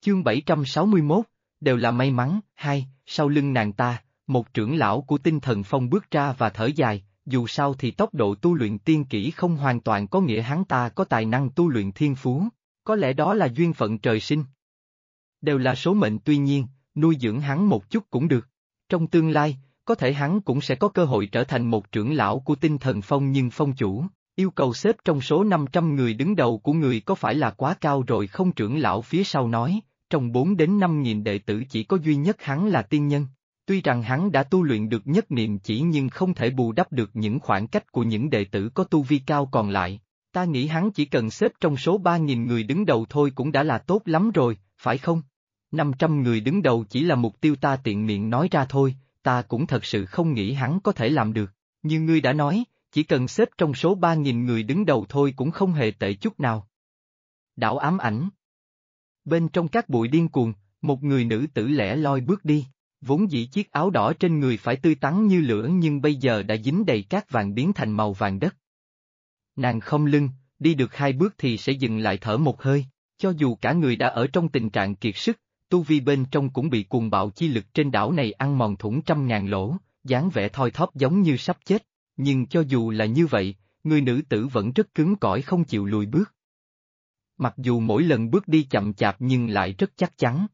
Chương 761, đều là may mắn. Hai, sau lưng nàng ta, một trưởng lão của tinh thần phong bước ra và thở dài, dù sao thì tốc độ tu luyện tiên kỹ không hoàn toàn có nghĩa hắn ta có tài năng tu luyện thiên phú, có lẽ đó là duyên phận trời sinh. Đều là số mệnh tuy nhiên, nuôi dưỡng hắn một chút cũng được. Trong tương lai, có thể hắn cũng sẽ có cơ hội trở thành một trưởng lão của tinh thần phong nhưng phong chủ, yêu cầu xếp trong số 500 người đứng đầu của người có phải là quá cao rồi không? Trưởng lão phía sau nói, trong 4 đến 5.000 đệ tử chỉ có duy nhất hắn là tiên nhân. Tuy rằng hắn đã tu luyện được nhất niệm chỉ nhưng không thể bù đắp được những khoảng cách của những đệ tử có tu vi cao còn lại. Ta nghĩ hắn chỉ cần xếp trong số 3.000 người đứng đầu thôi cũng đã là tốt lắm rồi, phải không? 500 người đứng đầu chỉ là mục tiêu ta tiện miệng nói ra thôi, ta cũng thật sự không nghĩ hắn có thể làm được. Như ngươi đã nói, chỉ cần xếp trong số 3.000 người đứng đầu thôi cũng không hề tệ chút nào. Đảo ám ảnh. Bên trong các bụi điên cuồng, một người nữ tử lẻ loi bước đi. Vốn dĩ chiếc áo đỏ trên người phải tươi tắn như lửa nhưng bây giờ đã dính đầy cát vàng biến thành màu vàng đất. Nàng không lưng, đi được 2 bước thì sẽ dừng lại thở một hơi, cho dù cả người đã ở trong tình trạng kiệt sức, tu vi bên trong cũng bị cuồng bạo chi lực trên đảo này ăn mòn thủng trăm ngàn lỗ, dáng vẻ thoi thóp giống như sắp chết, nhưng cho dù là như vậy, người nữ tử vẫn rất cứng cỏi không chịu lùi bước. Mặc dù mỗi lần bước đi chậm chạp nhưng lại rất chắc chắn.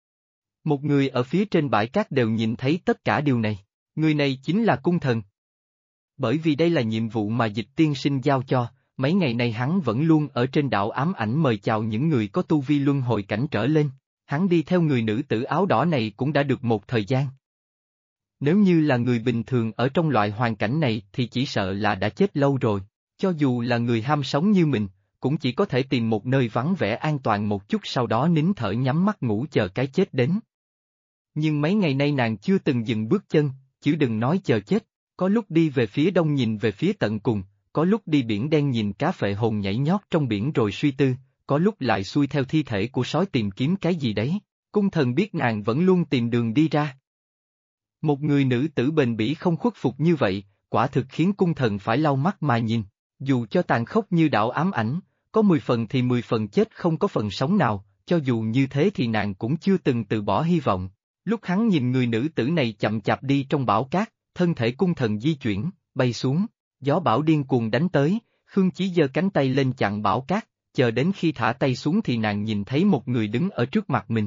Một người ở phía trên bãi cát đều nhìn thấy tất cả điều này, người này chính là cung thần. Bởi vì đây là nhiệm vụ mà Dịch tiên sinh giao cho, mấy ngày nay hắn vẫn luôn ở trên đảo ám ảnh mời chào những người có tu vi luân hồi cảnh trở lên, hắn đi theo người nữ tử áo đỏ này cũng đã được một thời gian. Nếu như là người bình thường ở trong loại hoàn cảnh này thì chỉ sợ là đã chết lâu rồi, cho dù là người ham sống như mình, cũng chỉ có thể tìm một nơi vắng vẻ an toàn một chút sau đó nín thở nhắm mắt ngủ chờ cái chết đến. Nhưng mấy ngày nay nàng chưa từng dừng bước chân, chứ đừng nói chờ chết, có lúc đi về phía đông nhìn về phía tận cùng, có lúc đi biển đen nhìn cá phệ hồn nhảy nhót trong biển rồi suy tư, có lúc lại xuôi theo thi thể của sói tìm kiếm cái gì đấy, cung thần biết nàng vẫn luôn tìm đường đi ra. Một người nữ tử bền bỉ không khuất phục như vậy, quả thực khiến cung thần phải lau mắt mà nhìn, dù cho tàn khốc như đảo ám ảnh, có 10 phần thì 10 phần chết không có phần sống nào, cho dù như thế thì nàng cũng chưa từng từ bỏ hy vọng. Lúc hắn nhìn người nữ tử này chậm chạp đi trong bão cát, thân thể cung thần di chuyển, bay xuống, gió bão điên cuồng đánh tới, Khương Chí giơ cánh tay lên chặn bão cát, chờ đến khi thả tay xuống thì nàng nhìn thấy một người đứng ở trước mặt mình.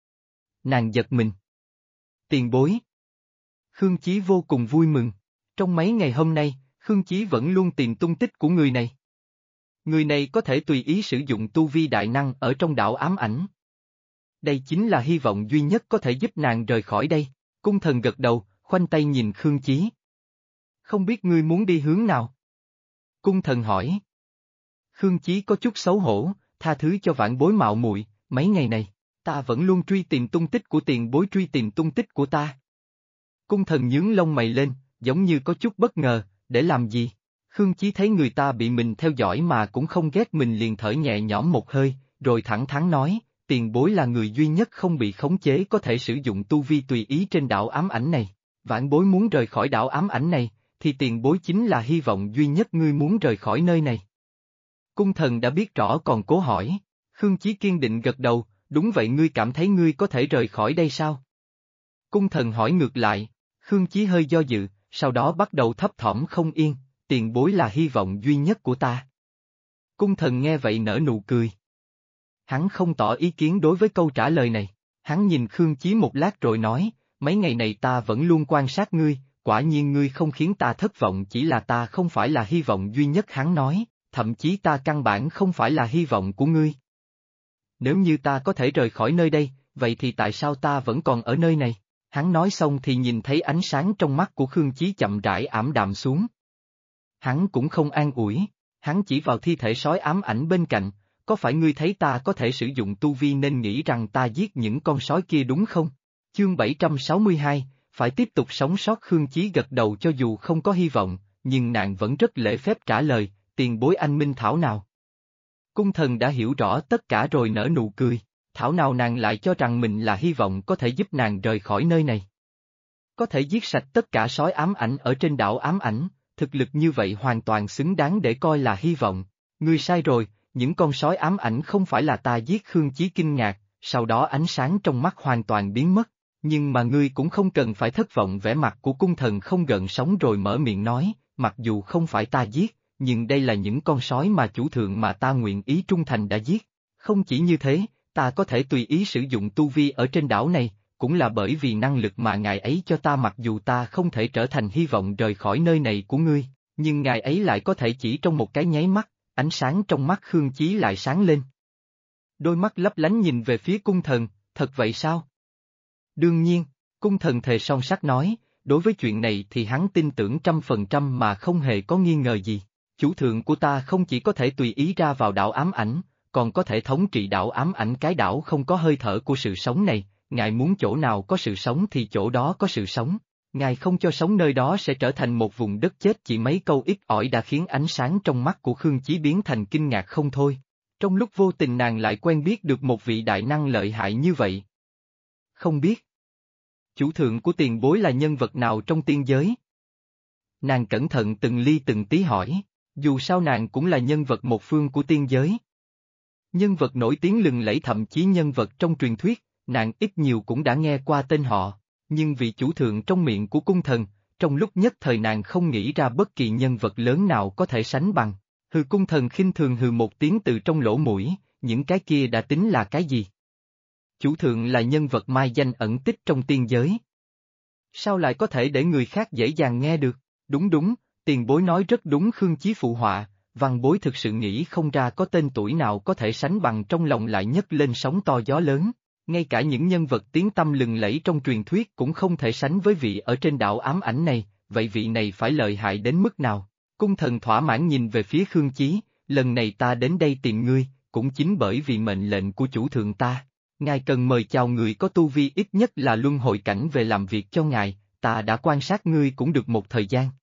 Nàng giật mình. Tiền bối. Khương Chí vô cùng vui mừng. Trong mấy ngày hôm nay, Khương Chí vẫn luôn tìm tung tích của người này. Người này có thể tùy ý sử dụng tu vi đại năng ở trong đảo ám ảnh. Đây chính là hy vọng duy nhất có thể giúp nàng rời khỏi đây. Cung thần gật đầu, khoanh tay nhìn Khương Chí. Không biết ngươi muốn đi hướng nào? Cung thần hỏi. Khương Chí có chút xấu hổ, tha thứ cho vãn bối mạo muội, mấy ngày này, ta vẫn luôn truy tìm tung tích của tiền bối truy tìm tung tích của ta. Cung thần nhướng lông mày lên, giống như có chút bất ngờ, để làm gì? Khương Chí thấy người ta bị mình theo dõi mà cũng không ghét mình liền thở nhẹ nhõm một hơi, rồi thẳng thắn nói, tiền bối là người duy nhất không bị khống chế có thể sử dụng tu vi tùy ý trên đảo ám ảnh này. Vãn bối muốn rời khỏi đảo ám ảnh này, thì tiền bối chính là hy vọng duy nhất ngươi muốn rời khỏi nơi này. Cung thần đã biết rõ còn cố hỏi, Khương Chí kiên định gật đầu, đúng vậy ngươi cảm thấy ngươi có thể rời khỏi đây sao? Cung thần hỏi ngược lại, Khương Chí hơi do dự, sau đó bắt đầu thấp thỏm không yên, tiền bối là hy vọng duy nhất của ta. Cung thần nghe vậy nở nụ cười. Hắn không tỏ ý kiến đối với câu trả lời này, hắn nhìn Khương Chí một lát rồi nói, mấy ngày này ta vẫn luôn quan sát ngươi, quả nhiên ngươi không khiến ta thất vọng chỉ là ta không phải là hy vọng duy nhất hắn nói, thậm chí ta căn bản không phải là hy vọng của ngươi. Nếu như ta có thể rời khỏi nơi đây, vậy thì tại sao ta vẫn còn ở nơi này? Hắn nói xong thì nhìn thấy ánh sáng trong mắt của Khương Chí chậm rãi ảm đạm xuống. Hắn cũng không an ủi, hắn chỉ vào thi thể sói ám ảnh bên cạnh, có phải ngươi thấy ta có thể sử dụng tu vi nên nghĩ rằng ta giết những con sói kia đúng không? Chương 762, phải tiếp tục sống sót. Khương Chí gật đầu cho dù không có hy vọng, nhưng nàng vẫn rất lễ phép trả lời, tiền bối anh minh thảo nào. Cung thần đã hiểu rõ tất cả rồi nở nụ cười, thảo nào nàng lại cho rằng mình là hy vọng có thể giúp nàng rời khỏi nơi này. Có thể giết sạch tất cả sói ám ảnh ở trên đảo ám ảnh, thực lực như vậy hoàn toàn xứng đáng để coi là hy vọng. Ngươi sai rồi, những con sói ám ảnh không phải là ta giết. Khương Chí kinh ngạc, sau đó ánh sáng trong mắt hoàn toàn biến mất. Nhưng mà ngươi cũng không cần phải thất vọng, vẻ mặt của cung thần không gợn sóng rồi mở miệng nói, mặc dù không phải ta giết, nhưng đây là những con sói mà chủ thượng mà ta nguyện ý trung thành đã giết. Không chỉ như thế, ta có thể tùy ý sử dụng tu vi ở trên đảo này, cũng là bởi vì năng lực mà ngài ấy cho ta, mặc dù ta không thể trở thành hy vọng rời khỏi nơi này của ngươi, nhưng ngài ấy lại có thể chỉ trong một cái nháy mắt, ánh sáng trong mắt Khương Chí lại sáng lên. Đôi mắt lấp lánh nhìn về phía cung thần, thật vậy sao? Đương nhiên, cung thần thề son sắt nói, đối với chuyện này thì hắn tin tưởng 100% mà không hề có nghi ngờ gì. Chủ thượng của ta không chỉ có thể tùy ý ra vào đảo ám ảnh, còn có thể thống trị đảo ám ảnh, cái đảo không có hơi thở của sự sống này, ngài muốn chỗ nào có sự sống thì chỗ đó có sự sống. Ngài không cho sống nơi đó sẽ trở thành một vùng đất chết. Chỉ mấy câu ít ỏi đã khiến ánh sáng trong mắt của Khương Chí biến thành kinh ngạc không thôi. Trong lúc vô tình nàng lại quen biết được một vị đại năng lợi hại như vậy. Không biết chủ thượng của tiền bối là nhân vật nào trong tiên giới? Nàng cẩn thận từng ly từng tí hỏi, dù sao nàng cũng là nhân vật một phương của tiên giới. Nhân vật nổi tiếng lừng lẫy, thậm chí nhân vật trong truyền thuyết, nàng ít nhiều cũng đã nghe qua tên họ, nhưng vị chủ thượng trong miệng của cung thần, trong lúc nhất thời nàng không nghĩ ra bất kỳ nhân vật lớn nào có thể sánh bằng. Hừ, cung thần khinh thường hừ một tiếng từ trong lỗ mũi, những cái kia đã tính là cái gì? Chủ thượng là nhân vật mai danh ẩn tích trong tiên giới. Sao lại có thể để người khác dễ dàng nghe được? Đúng đúng, tiền bối nói rất đúng. Khương Chí phụ họa, văn bối thực sự nghĩ không ra có tên tuổi nào có thể sánh bằng, trong lòng lại nhấc lên sóng to gió lớn. Ngay cả những nhân vật tiếng tăm lừng lẫy trong truyền thuyết cũng không thể sánh với vị ở trên đảo ám ảnh này, vậy vị này phải lợi hại đến mức nào? Cung thần thỏa mãn nhìn về phía Khương Chí, lần này ta đến đây tìm ngươi, cũng chính bởi vì mệnh lệnh của chủ thượng ta. Ngài cần mời chào người có tu vi ít nhất là luân hồi cảnh về làm việc cho ngài, ta đã quan sát ngươi cũng được một thời gian.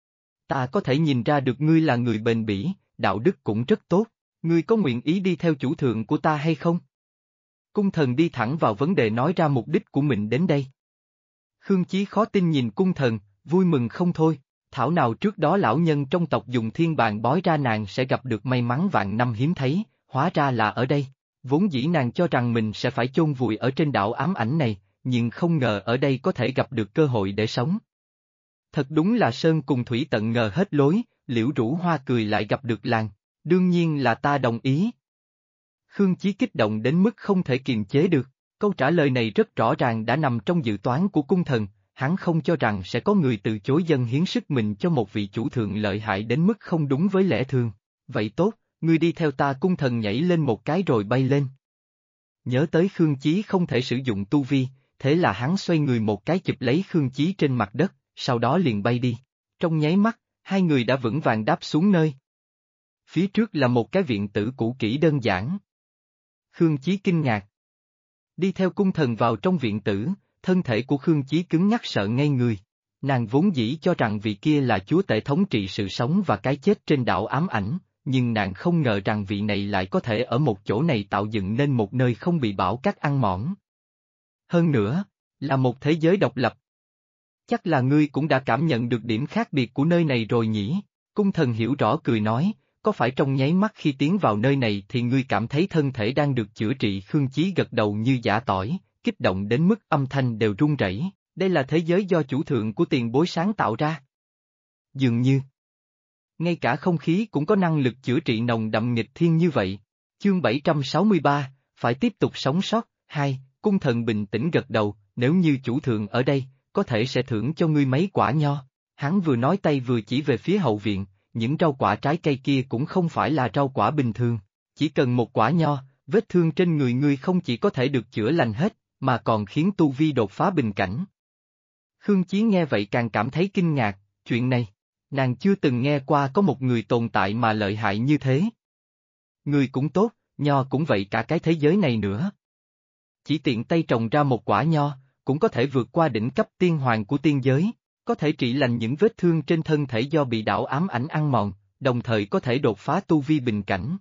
Ta có thể nhìn ra được ngươi là người bền bỉ, đạo đức cũng rất tốt, ngươi có nguyện ý đi theo chủ thượng của ta hay không? Cung thần đi thẳng vào vấn đề, nói ra mục đích của mình đến đây. Khương Chí khó tin nhìn cung thần, vui mừng không thôi, thảo nào trước đó lão nhân trong tộc dùng thiên bàn bói ra nàng sẽ gặp được may mắn vạn năm hiếm thấy, hóa ra là ở đây. Vốn dĩ nàng cho rằng mình sẽ phải chôn vùi ở trên đảo ám ảnh này, nhưng không ngờ ở đây có thể gặp được cơ hội để sống. Thật đúng là sơn cùng thủy tận ngờ hết lối, Liễu Rũ Hoa cười lại gặp được làng, đương nhiên là ta đồng ý. Khương Chí kích động đến mức không thể kiềm chế được, câu trả lời này rất rõ ràng đã nằm trong dự toán của cung thần, hắn không cho rằng sẽ có người từ chối dâng hiến sức mình cho một vị chủ thượng lợi hại đến mức không đúng với lẽ thường. Vậy tốt, ngươi đi theo ta. Cung thần nhảy lên một cái rồi bay lên. Nhớ tới Khương Chí không thể sử dụng tu vi, thế là hắn xoay người một cái chụp lấy Khương Chí trên mặt đất, sau đó liền bay đi. Trong nháy mắt, hai người đã vững vàng đáp xuống nơi. Phía trước là một cái viện tử cũ kỹ đơn giản. Khương Chí kinh ngạc. Đi theo cung thần vào trong viện tử, thân thể của Khương Chí cứng nhắc sợ ngây người. Nàng vốn dĩ cho rằng vị kia là chúa tể thống trị sự sống và cái chết trên đảo ám ảnh, nhưng nàng không ngờ rằng vị này lại có thể ở một chỗ này tạo dựng nên một nơi không bị bão cát ăn mòn. Hơn nữa, là một thế giới độc lập. Chắc là ngươi cũng đã cảm nhận được điểm khác biệt của nơi này rồi nhỉ? Cung thần hiểu rõ cười nói, có phải trong nháy mắt khi tiến vào nơi này thì ngươi cảm thấy thân thể đang được chữa trị? Khương Chí gật đầu như giã tỏi, kích động đến mức âm thanh đều run rẩy. Đây là thế giới do chủ thượng của tiền bối sáng tạo ra. Dường như ngay cả không khí cũng có năng lực chữa trị nồng đậm nghịch thiên như vậy. Chương 763, phải tiếp tục sống sót. Hai, cung thần bình tĩnh gật đầu, nếu như chủ thượng ở đây, có thể sẽ thưởng cho ngươi mấy quả nho. Hắn vừa nói tay vừa chỉ về phía hậu viện, những rau quả trái cây kia cũng không phải là rau quả bình thường. Chỉ cần một quả nho, vết thương trên người ngươi không chỉ có thể được chữa lành hết, mà còn khiến tu vi đột phá bình cảnh. Khương Chí nghe vậy càng cảm thấy kinh ngạc, chuyện này, nàng chưa từng nghe qua có một người tồn tại mà lợi hại như thế. Người cũng tốt, nho cũng vậy, cả cái thế giới này nữa. Chỉ tiện tay trồng ra một quả nho, cũng có thể vượt qua đỉnh cấp tiên hoàng của tiên giới, có thể trị lành những vết thương trên thân thể do bị đảo ám ảnh ăn mòn, đồng thời có thể đột phá tu vi bình cảnh.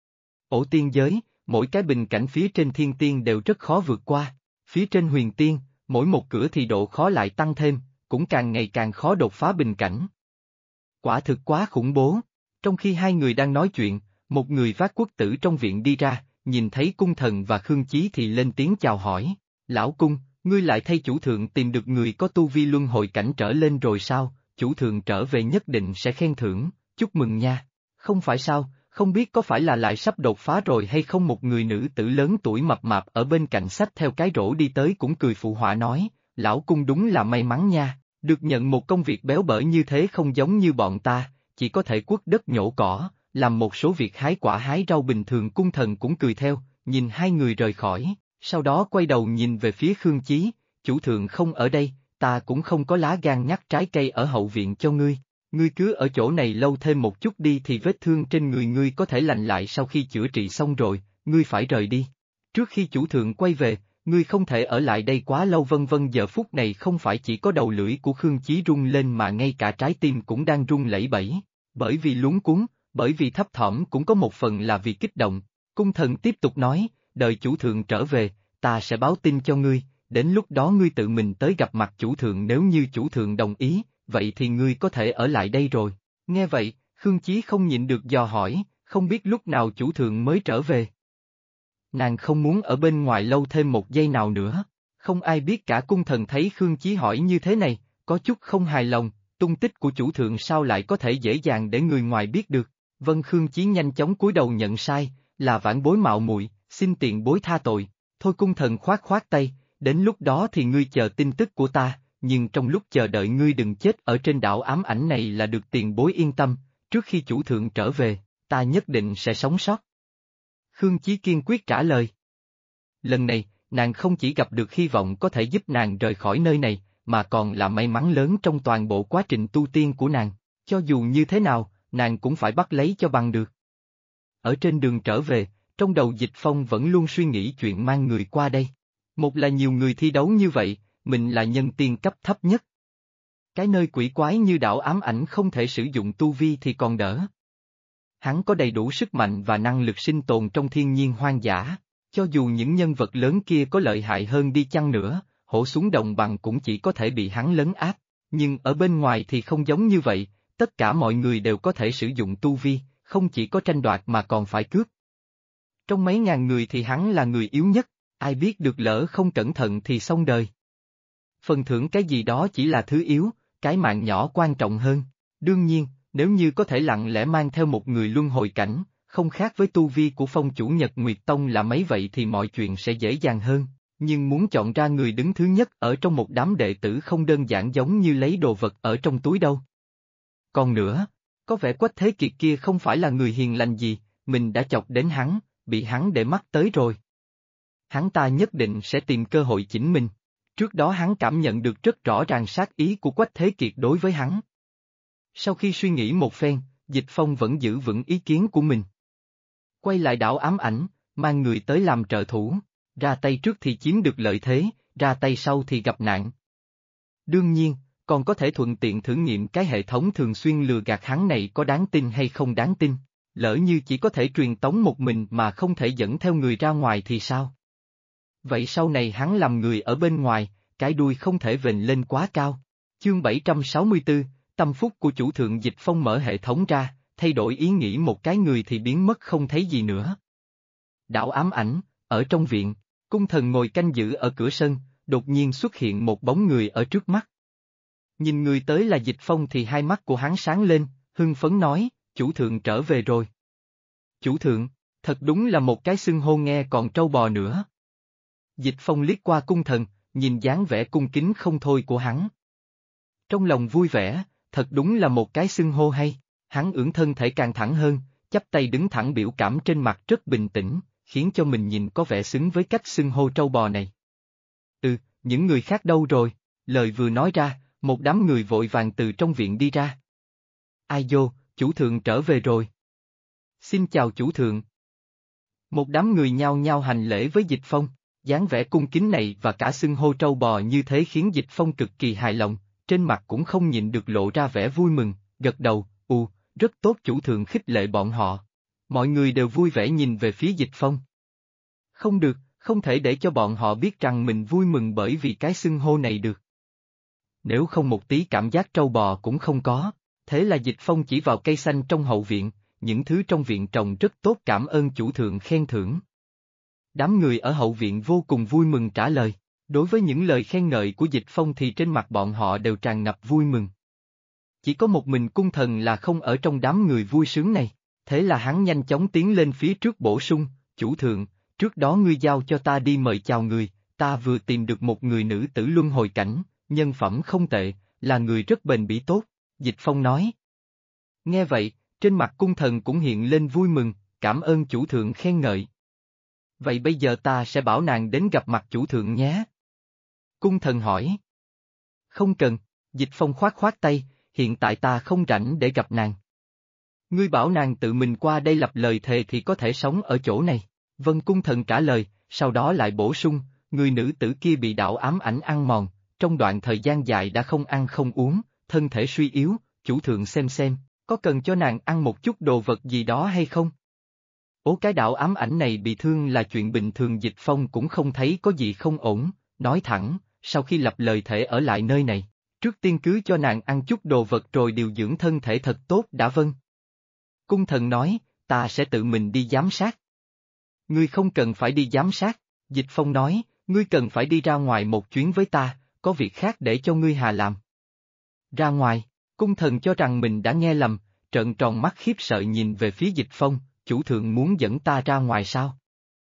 Ở tiên giới, mỗi cái bình cảnh phía trên thiên tiên đều rất khó vượt qua, phía trên huyền tiên, mỗi một cửa thì độ khó lại tăng thêm, cũng càng ngày càng khó đột phá bình cảnh. Quả thực quá khủng bố. Trong khi hai người đang nói chuyện, một người vác quốc tử trong viện đi ra, nhìn thấy cung thần và Khương Chí thì lên tiếng chào hỏi. Lão cung, ngươi lại thay chủ thượng tìm được người có tu vi luân hồi cảnh trở lên rồi sao? Chủ thượng trở về nhất định sẽ khen thưởng, chúc mừng nha. Không phải sao, không biết có phải là lại sắp đột phá rồi hay không? Một người nữ tử lớn tuổi mập mạp ở bên cạnh xách theo cái rổ đi tới cũng cười phụ họa nói, lão cung đúng là may mắn nha, được nhận một công việc béo bở như thế không giống như bọn ta, chỉ có thể quất đất nhổ cỏ, làm một số việc hái quả hái rau bình thường. Cung thần cũng cười theo, nhìn hai người rời khỏi, sau đó quay đầu nhìn về phía Khương Chí, chủ thượng không ở đây, ta cũng không có lá gan nhắc trái cây ở hậu viện cho ngươi. Ngươi cứ ở chỗ này lâu thêm một chút đi thì vết thương trên người ngươi có thể lành lại sau khi chữa trị xong rồi, ngươi phải rời đi. Trước khi chủ thượng quay về, ngươi không thể ở lại đây quá lâu. Vân vân. Giờ phút này không phải chỉ có đầu lưỡi của Khương Chí rung lên mà ngay cả trái tim cũng đang rung lẩy bẩy, bởi vì luống cuống, bởi vì thấp thỏm, cũng có một phần là vì kích động. Cung thần tiếp tục nói, đợi chủ thượng trở về, ta sẽ báo tin cho ngươi, đến lúc đó ngươi tự mình tới gặp mặt chủ thượng, nếu như chủ thượng đồng ý, vậy thì ngươi có thể ở lại đây rồi. Nghe vậy, Khương Chí không nhịn được dò hỏi, không biết lúc nào chủ thượng mới trở về. Nàng không muốn ở bên ngoài lâu thêm một giây nào nữa. Không ai biết cả. Cung thần thấy Khương Chí hỏi như thế này, có chút không hài lòng, tung tích của chủ thượng sao lại có thể dễ dàng để người ngoài biết được. Vân. Khương Chí nhanh chóng cúi đầu nhận sai, là vãn bối mạo muội, xin tiền bối tha tội. Thôi. Cung thần khoát khoát tay, đến lúc đó thì ngươi chờ tin tức của ta, nhưng trong lúc chờ đợi ngươi đừng chết ở trên đảo ám ảnh này là được. Tiền bối yên tâm, trước khi chủ thượng trở về, ta nhất định sẽ sống sót. Khương Chí kiên quyết trả lời. Lần này, nàng không chỉ gặp được hy vọng có thể giúp nàng rời khỏi nơi này, mà còn là may mắn lớn trong toàn bộ quá trình tu tiên của nàng, cho dù như thế nào, nàng cũng phải bắt lấy cho bằng được. Ở trên đường trở về, trong đầu Dịch Phong vẫn luôn suy nghĩ chuyện mang người qua đây. Một là nhiều người thi đấu như vậy, mình là nhân tiên cấp thấp nhất. Cái nơi quỷ quái như đảo ám ảnh không thể sử dụng tu vi thì còn đỡ. Hắn có đầy đủ sức mạnh và năng lực sinh tồn trong thiên nhiên hoang dã, cho dù những nhân vật lớn kia có lợi hại hơn đi chăng nữa, hổ xuống đồng bằng cũng chỉ có thể bị hắn lấn áp, nhưng ở bên ngoài thì không giống như vậy, tất cả mọi người đều có thể sử dụng tu vi, không chỉ có tranh đoạt mà còn phải cướp. Trong mấy ngàn người thì hắn là người yếu nhất, ai biết được lỡ không cẩn thận thì xong đời. Phần thưởng cái gì đó chỉ là thứ yếu, cái mạng nhỏ quan trọng hơn. Đương nhiên, nếu như có thể lặng lẽ mang theo một người luân hồi cảnh, không khác với tu vi của phong chủ Nhật Nguyệt Tông là mấy vậy thì mọi chuyện sẽ dễ dàng hơn, nhưng muốn chọn ra người đứng thứ nhất ở trong một đám đệ tử không đơn giản giống như lấy đồ vật ở trong túi đâu. Còn nữa, có vẻ Quách Thế Kiệt kia không phải là người hiền lành gì, mình đã chọc đến hắn, bị hắn để mắt tới rồi. Hắn ta nhất định sẽ tìm cơ hội chỉnh mình. Trước đó hắn cảm nhận được rất rõ ràng sát ý của Quách Thế Kiệt đối với hắn. Sau khi suy nghĩ một phen, Dịch Phong vẫn giữ vững ý kiến của mình. Quay lại đảo ám ảnh, mang người tới làm trợ thủ, ra tay trước thì chiếm được lợi thế, ra tay sau thì gặp nạn. Đương nhiên, còn có thể thuận tiện thử nghiệm cái hệ thống thường xuyên lừa gạt hắn này có đáng tin hay không đáng tin. Lỡ như chỉ có thể truyền tống một mình mà không thể dẫn theo người ra ngoài thì sao? Vậy sau này hắn làm người ở bên ngoài, cái đuôi không thể vểnh lên quá cao. Chương 764, tâm phúc của chủ thượng. Dịch Phong mở hệ thống ra, thay đổi ý nghĩ một cái người thì biến mất không thấy gì nữa. Đảo ám ảnh, ở trong viện, cung thần ngồi canh giữ ở cửa sân, đột nhiên xuất hiện một bóng người ở trước mắt. Nhìn người tới là Dịch Phong thì hai mắt của hắn sáng lên, hưng phấn nói, chủ thượng trở về rồi. Chủ thượng, thật đúng là một cái xưng hô nghe còn trâu bò nữa. Dịch Phong liếc qua cung thần, nhìn dáng vẻ cung kính không thôi của hắn. Trong lòng vui vẻ, thật đúng là một cái xưng hô hay, hắn ưỡn thân thể càng thẳng hơn, chắp tay đứng thẳng, biểu cảm trên mặt rất bình tĩnh, khiến cho mình nhìn có vẻ xứng với cách xưng hô trâu bò này. Những người khác đâu rồi? Lời vừa nói ra, một đám người vội vàng từ trong viện đi ra. Ai vô, chủ thượng trở về rồi. Xin chào chủ thượng. Một đám người nhao nhao hành lễ với Dịch Phong, dáng vẻ cung kính này và cả xưng hô trâu bò như thế khiến Dịch Phong cực kỳ hài lòng, trên mặt cũng không nhịn được lộ ra vẻ vui mừng, gật đầu, rất tốt. Chủ thượng khích lệ bọn họ. Mọi người đều vui vẻ nhìn về phía Dịch Phong. Không được, không thể để cho bọn họ biết rằng mình vui mừng bởi vì cái xưng hô này được. Nếu không một tí cảm giác trâu bò cũng không có, thế là Dịch Phong chỉ vào cây xanh trong hậu viện, những thứ trong viện trồng rất tốt, cảm ơn chủ thượng khen thưởng. Đám người ở hậu viện vô cùng vui mừng trả lời. Đối với những lời khen ngợi của Dịch Phong thì trên mặt bọn họ đều tràn ngập vui mừng. Chỉ có một mình cung thần là không ở trong đám người vui sướng này, thế là hắn nhanh chóng tiến lên phía trước bổ sung, chủ thượng, trước đó ngươi giao cho ta đi mời chào người, ta vừa tìm được một người nữ tử luân hồi cảnh, nhân phẩm không tệ, là người rất bền bỉ tốt, Dịch Phong nói. Nghe vậy, trên mặt cung thần cũng hiện lên vui mừng, cảm ơn chủ thượng khen ngợi. Vậy bây giờ ta sẽ bảo nàng đến gặp mặt chủ thượng nhé. Cung thần hỏi. Không cần, Dịch Phong khoát khoát tay, hiện tại ta không rảnh để gặp nàng. Ngươi bảo nàng tự mình qua đây lập lời thề thì có thể sống ở chỗ này. Vân cung thần trả lời, sau đó lại bổ sung, người nữ tử kia bị đạo ám ảnh ăn mòn, trong đoạn thời gian dài đã không ăn không uống, thân thể suy yếu, chủ thượng xem, có cần cho nàng ăn một chút đồ vật gì đó hay không? Cái đạo ám ảnh này bị thương là chuyện bình thường. Dịch Phong cũng không thấy có gì không ổn, nói thẳng, sau khi lập lời thể ở lại nơi này, trước tiên cứ cho nàng ăn chút đồ vật rồi điều dưỡng thân thể thật tốt đã. Vâng. Cung thần nói, ta sẽ tự mình đi giám sát. Ngươi không cần phải đi giám sát, Dịch Phong nói, ngươi cần phải đi ra ngoài một chuyến với ta, có việc khác để cho ngươi hà làm. Ra ngoài, cung thần cho rằng mình đã nghe lầm, trợn tròn mắt khiếp sợ nhìn về phía Dịch Phong, chủ thượng muốn dẫn ta ra ngoài sao?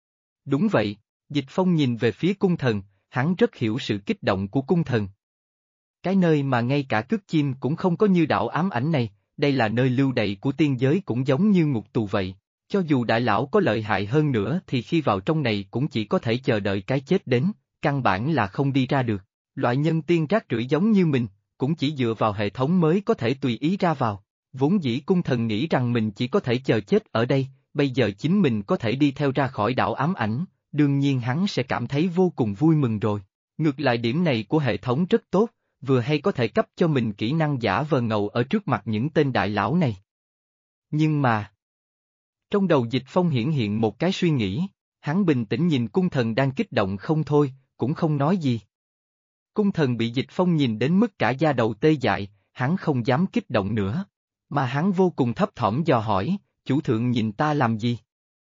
Đúng vậy, Dịch Phong nhìn về phía cung thần, hắn rất hiểu sự kích động của cung thần. Cái nơi mà ngay cả cước chim cũng không có như đạo ám ảnh này, đây là nơi lưu đày của tiên giới cũng giống như ngục tù vậy. Cho dù đại lão có lợi hại hơn nữa thì khi vào trong này cũng chỉ có thể chờ đợi cái chết đến, căn bản là không đi ra được. Loại nhân tiên rác rưởi giống như mình, cũng chỉ dựa vào hệ thống mới có thể tùy ý ra vào. Vốn dĩ cung thần nghĩ rằng mình chỉ có thể chờ chết ở đây, bây giờ chính mình có thể đi theo ra khỏi đảo ám ảnh, đương nhiên hắn sẽ cảm thấy vô cùng vui mừng rồi. Ngược lại điểm này của hệ thống rất tốt, vừa hay có thể cấp cho mình kỹ năng giả vờ ngầu ở trước mặt những tên đại lão này. Nhưng mà... Trong đầu Dịch Phong hiển hiện một cái suy nghĩ, hắn bình tĩnh nhìn cung thần đang kích động không thôi, cũng không nói gì. Cung thần bị Dịch Phong nhìn đến mức cả da đầu tê dại, hắn không dám kích động nữa. Mà hắn vô cùng thấp thỏm dò hỏi, chủ thượng nhìn ta làm gì?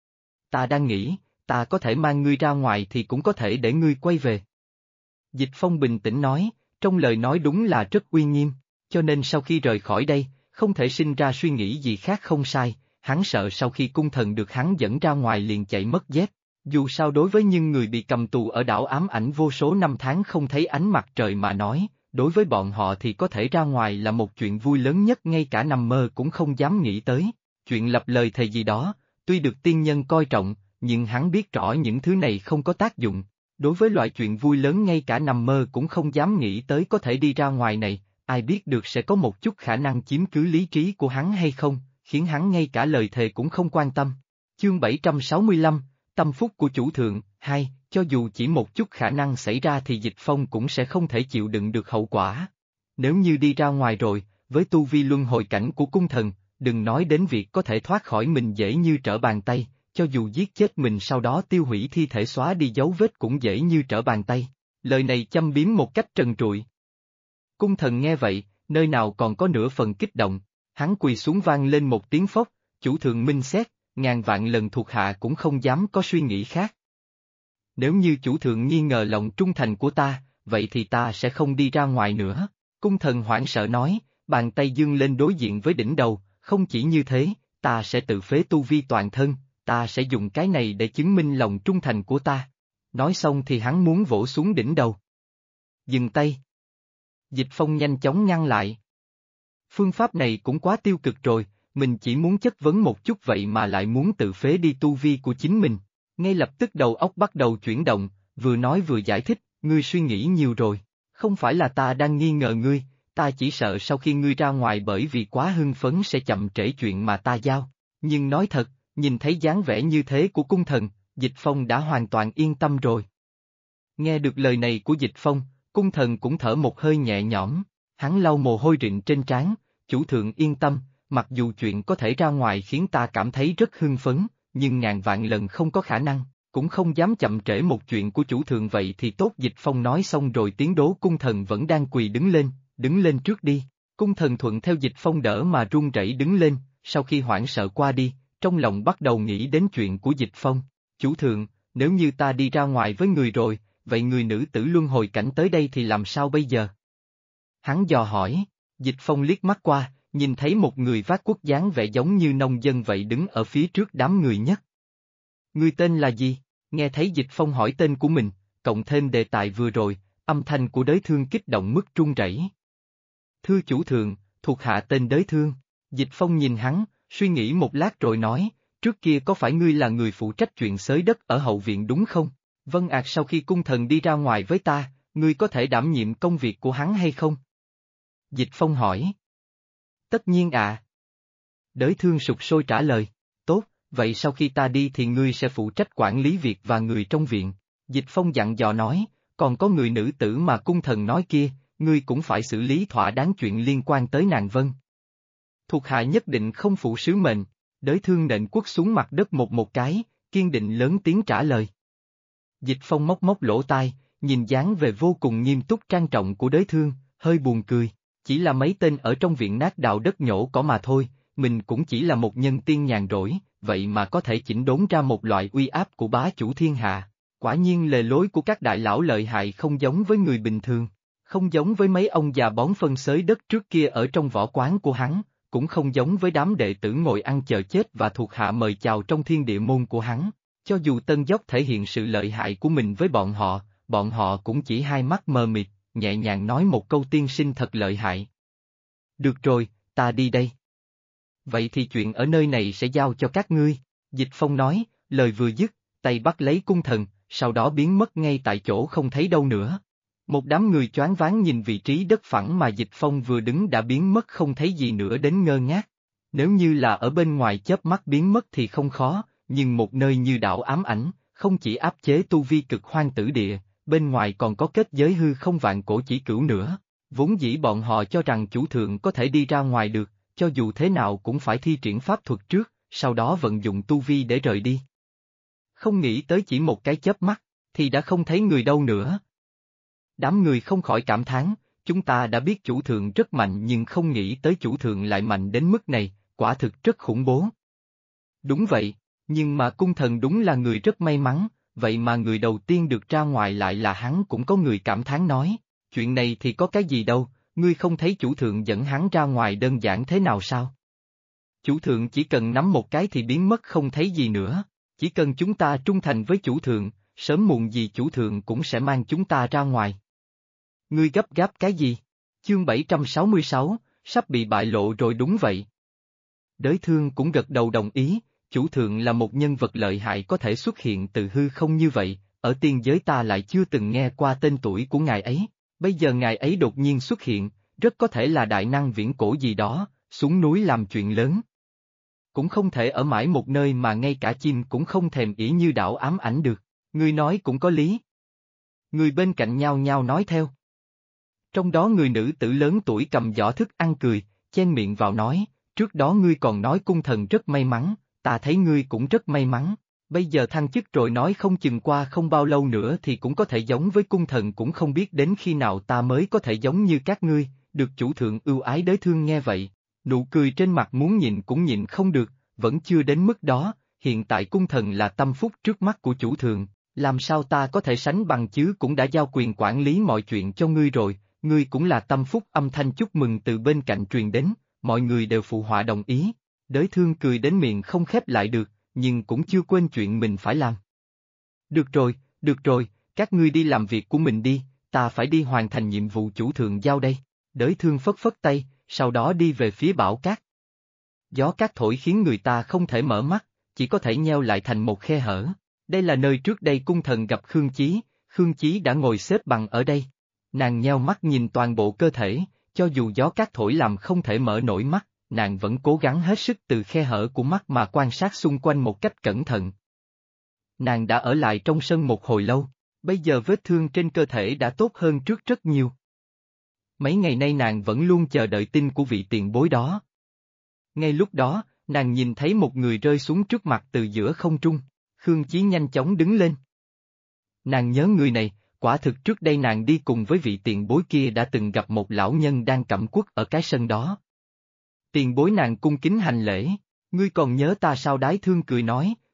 Ta đang nghĩ, ta có thể mang ngươi ra ngoài thì cũng có thể để ngươi quay về. Dịch Phong bình tĩnh nói, trong lời nói đúng là rất uy nghiêm, cho nên sau khi rời khỏi đây, không thể sinh ra suy nghĩ gì khác không sai, hắn sợ sau khi cung thần được hắn dẫn ra ngoài liền chạy mất dép. Dù sao đối với những người bị cầm tù ở đảo ám ảnh vô số năm tháng không thấy ánh mặt trời mà nói, đối với bọn họ thì có thể ra ngoài là một chuyện vui lớn nhất ngay cả nằm mơ cũng không dám nghĩ tới. Chuyện lập lời thề gì đó, tuy được tiên nhân coi trọng, nhưng hắn biết rõ những thứ này không có tác dụng. Đối với loại chuyện vui lớn ngay cả nằm mơ cũng không dám nghĩ tới có thể đi ra ngoài này, ai biết được sẽ có một chút khả năng chiếm cứ lý trí của hắn hay không, khiến hắn ngay cả lời thề cũng không quan tâm. Chương 765, Tâm phúc của chủ thượng, 2, cho dù chỉ một chút khả năng xảy ra thì Dịch Phong cũng sẽ không thể chịu đựng được hậu quả. Nếu như đi ra ngoài rồi, với tu vi luân hồi cảnh của cung thần, đừng nói đến việc có thể thoát khỏi mình dễ như trở bàn tay, cho dù giết chết mình sau đó tiêu hủy thi thể xóa đi dấu vết cũng dễ như trở bàn tay. Lời này châm biếm một cách trần trụi. Cung thần nghe vậy, nơi nào còn có nửa phần kích động, hắn quỳ xuống vang lên một tiếng phốc, chủ thượng minh xét, ngàn vạn lần thuộc hạ cũng không dám có suy nghĩ khác. Nếu như chủ thượng nghi ngờ lòng trung thành của ta, vậy thì ta sẽ không đi ra ngoài nữa. Cung thần hoảng sợ nói, bàn tay giương lên đối diện với đỉnh đầu, không chỉ như thế, ta sẽ tự phế tu vi toàn thân, ta sẽ dùng cái này để chứng minh lòng trung thành của ta. Nói xong thì hắn muốn vỗ xuống đỉnh đầu. Dừng tay. Dịch Phong nhanh chóng ngăn lại. Phương pháp này cũng quá tiêu cực rồi, mình chỉ muốn chất vấn một chút vậy mà lại muốn tự phế đi tu vi của chính mình. Ngay lập tức đầu óc bắt đầu chuyển động, vừa nói vừa giải thích, ngươi suy nghĩ nhiều rồi, không phải là ta đang nghi ngờ ngươi, ta chỉ sợ sau khi ngươi ra ngoài bởi vì quá hưng phấn sẽ chậm trễ chuyện mà ta giao. Nhưng nói thật, nhìn thấy dáng vẻ như thế của cung thần, Dịch Phong đã hoàn toàn yên tâm rồi. Nghe được lời này của Dịch Phong, cung thần cũng thở một hơi nhẹ nhõm, hắn lau mồ hôi rịn trên trán, chủ thượng yên tâm, mặc dù chuyện có thể ra ngoài khiến ta cảm thấy rất hưng phấn, nhưng ngàn vạn lần không có khả năng, cũng không dám chậm trễ một chuyện của chủ thượng vậy thì tốt. Dịch Phong nói xong rồi tiến đố cung thần vẫn đang quỳ đứng lên trước đi. Cung thần thuận theo Dịch Phong đỡ mà run rẩy đứng lên, sau khi hoảng sợ qua đi, trong lòng bắt đầu nghĩ đến chuyện của Dịch Phong. Chủ thượng, Nếu như ta đi ra ngoài với người rồi, vậy người nữ tử luân hồi cảnh tới đây thì làm sao bây giờ? Hắn dò hỏi, Dịch Phong liếc mắt qua, nhìn thấy một người vác cuốc dáng vẻ giống như nông dân vậy đứng ở phía trước đám người nhất. Ngươi tên là gì? Nghe thấy Dịch Phong hỏi tên của mình, cộng thêm đề tài vừa rồi, âm thanh của Đới Thương kích động mức run rẩy. Thưa chủ thượng, thuộc hạ tên Đới Thương. Dịch Phong nhìn hắn, suy nghĩ một lát rồi nói, trước kia có phải ngươi là người phụ trách chuyện xới đất ở hậu viện đúng không? Vâng ạt, sau khi cung thần đi ra ngoài với ta, ngươi có thể đảm nhiệm công việc của hắn hay không? Dịch Phong hỏi. Tất nhiên ạ. Đới Thương sục sôi trả lời, tốt, vậy sau khi ta đi thì ngươi sẽ phụ trách quản lý việc và người trong viện. Dịch Phong dặn dò nói, còn có người nữ tử mà cung thần nói kia, ngươi cũng phải xử lý thỏa đáng chuyện liên quan tới nàng vân. Thuộc hạ nhất định không phụ sứ mệnh. Đới Thương nện quất xuống mặt đất một cái, kiên định lớn tiếng trả lời. Dịch Phong móc móc lỗ tai, nhìn dáng về vô cùng nghiêm túc trang trọng của Đới Thương, hơi buồn cười, chỉ là mấy tên ở trong viện nát đạo đất nhổ cỏ mà thôi, mình cũng chỉ là một nhân tiên nhàn rỗi, vậy mà có thể chỉnh đốn ra một loại uy áp của bá chủ thiên hạ. Quả nhiên lề lối của các đại lão lợi hại không giống với người bình thường, không giống với mấy ông già bón phân xới đất trước kia ở trong võ quán của hắn, cũng không giống với đám đệ tử ngồi ăn chờ chết và thuộc hạ mời chào trong thiên địa môn của hắn. Cho dù Tân Dốc thể hiện sự lợi hại của mình với bọn họ cũng chỉ hai mắt mờ mịt, nhẹ nhàng nói một câu tiên sinh thật lợi hại. Được rồi, ta đi đây. Vậy thì chuyện ở nơi này sẽ giao cho các ngươi, Dịch Phong nói, lời vừa dứt, tay bắt lấy cung thần, sau đó biến mất ngay tại chỗ không thấy đâu nữa. Một đám người choáng váng nhìn vị trí đất phẳng mà Dịch Phong vừa đứng đã biến mất không thấy gì nữa đến ngơ ngác. Nếu như là ở bên ngoài chớp mắt biến mất thì không khó, nhưng một nơi như đảo ám ảnh, không chỉ áp chế tu vi cực hoang tử địa, bên ngoài còn có kết giới hư không vạn cổ chỉ cửu nữa. Vốn dĩ bọn họ cho rằng chủ thượng có thể đi ra ngoài được, cho dù thế nào cũng phải thi triển pháp thuật trước, sau đó vận dụng tu vi để rời đi. Không nghĩ tới chỉ một cái chớp mắt, thì đã không thấy người đâu nữa. Đám người không khỏi cảm thán, chúng ta đã biết chủ thượng rất mạnh nhưng không nghĩ tới chủ thượng lại mạnh đến mức này, quả thực rất khủng bố. Đúng vậy, nhưng mà cung thần đúng là người rất may mắn, vậy mà người đầu tiên được ra ngoài lại là hắn. Cũng có người cảm thán nói, chuyện này thì có cái gì đâu, ngươi không thấy chủ thượng dẫn hắn ra ngoài đơn giản thế nào sao? Chủ thượng chỉ cần nắm một cái thì biến mất không thấy gì nữa, chỉ cần chúng ta trung thành với chủ thượng, sớm muộn gì chủ thượng cũng sẽ mang chúng ta ra ngoài. Ngươi gấp gáp cái gì? Chương 766, sắp bị bại lộ rồi đúng vậy. Đới Thương cũng gật đầu đồng ý, chủ thượng là một nhân vật lợi hại có thể xuất hiện từ hư không như vậy, ở tiên giới ta lại chưa từng nghe qua tên tuổi của ngài ấy, bây giờ ngài ấy đột nhiên xuất hiện, rất có thể là đại năng viễn cổ gì đó, xuống núi làm chuyện lớn. Cũng không thể ở mãi một nơi mà ngay cả chim cũng không thèm ỷ như đảo ám ảnh được, ngươi nói cũng có lý. Người bên cạnh nhao nhao nói theo. Trong đó người nữ tử lớn tuổi cầm giỏ thức ăn cười, chen miệng vào nói, trước đó ngươi còn nói cung thần rất may mắn, ta thấy ngươi cũng rất may mắn, bây giờ thăng chức rồi nói không chừng qua không bao lâu nữa thì cũng có thể giống với cung thần, cũng không biết đến khi nào ta mới có thể giống như các ngươi. Được chủ thượng ưu ái. Đới Thương nghe vậy, nụ cười trên mặt muốn nhịn cũng nhịn không được, vẫn chưa đến mức đó, hiện tại cung thần là tâm phúc trước mắt của chủ thượng, làm sao ta có thể sánh bằng chứ, cũng đã giao quyền quản lý mọi chuyện cho ngươi rồi, ngươi cũng là tâm phúc. Âm thanh chúc mừng từ bên cạnh truyền đến, mọi người đều phụ họa đồng ý. Đới Thương cười đến miệng không khép lại được, nhưng cũng chưa quên chuyện mình phải làm. Được rồi, các ngươi đi làm việc của mình đi, ta phải đi hoàn thành nhiệm vụ chủ thượng giao đây. Đới Thương phất phất tay, sau đó đi về phía bão cát. Gió cát thổi khiến người ta không thể mở mắt, chỉ có thể nheo lại thành một khe hở. Đây là nơi trước đây cung thần gặp Khương Chí đã ngồi xếp bằng ở đây. Nàng nheo mắt nhìn toàn bộ cơ thể, cho dù gió cát thổi làm không thể mở nổi mắt, nàng vẫn cố gắng hết sức từ khe hở của mắt mà quan sát xung quanh một cách cẩn thận. Nàng đã ở lại trong sân một hồi lâu, bây giờ vết thương trên cơ thể đã tốt hơn trước rất nhiều. Mấy ngày nay nàng vẫn luôn chờ đợi tin của vị tiền bối đó. Ngay lúc đó, nàng nhìn thấy một người rơi xuống trước mặt từ giữa không trung, Khương Chí nhanh chóng đứng lên. Nàng nhớ người này, quả thực trước đây nàng đi cùng với vị tiền bối kia đã từng gặp một lão nhân đang cặm quất ở cái sân đó. Tiền bối nàng cung kính hành lễ, ngươi còn nhớ ta sao? Đái Thương cười nói,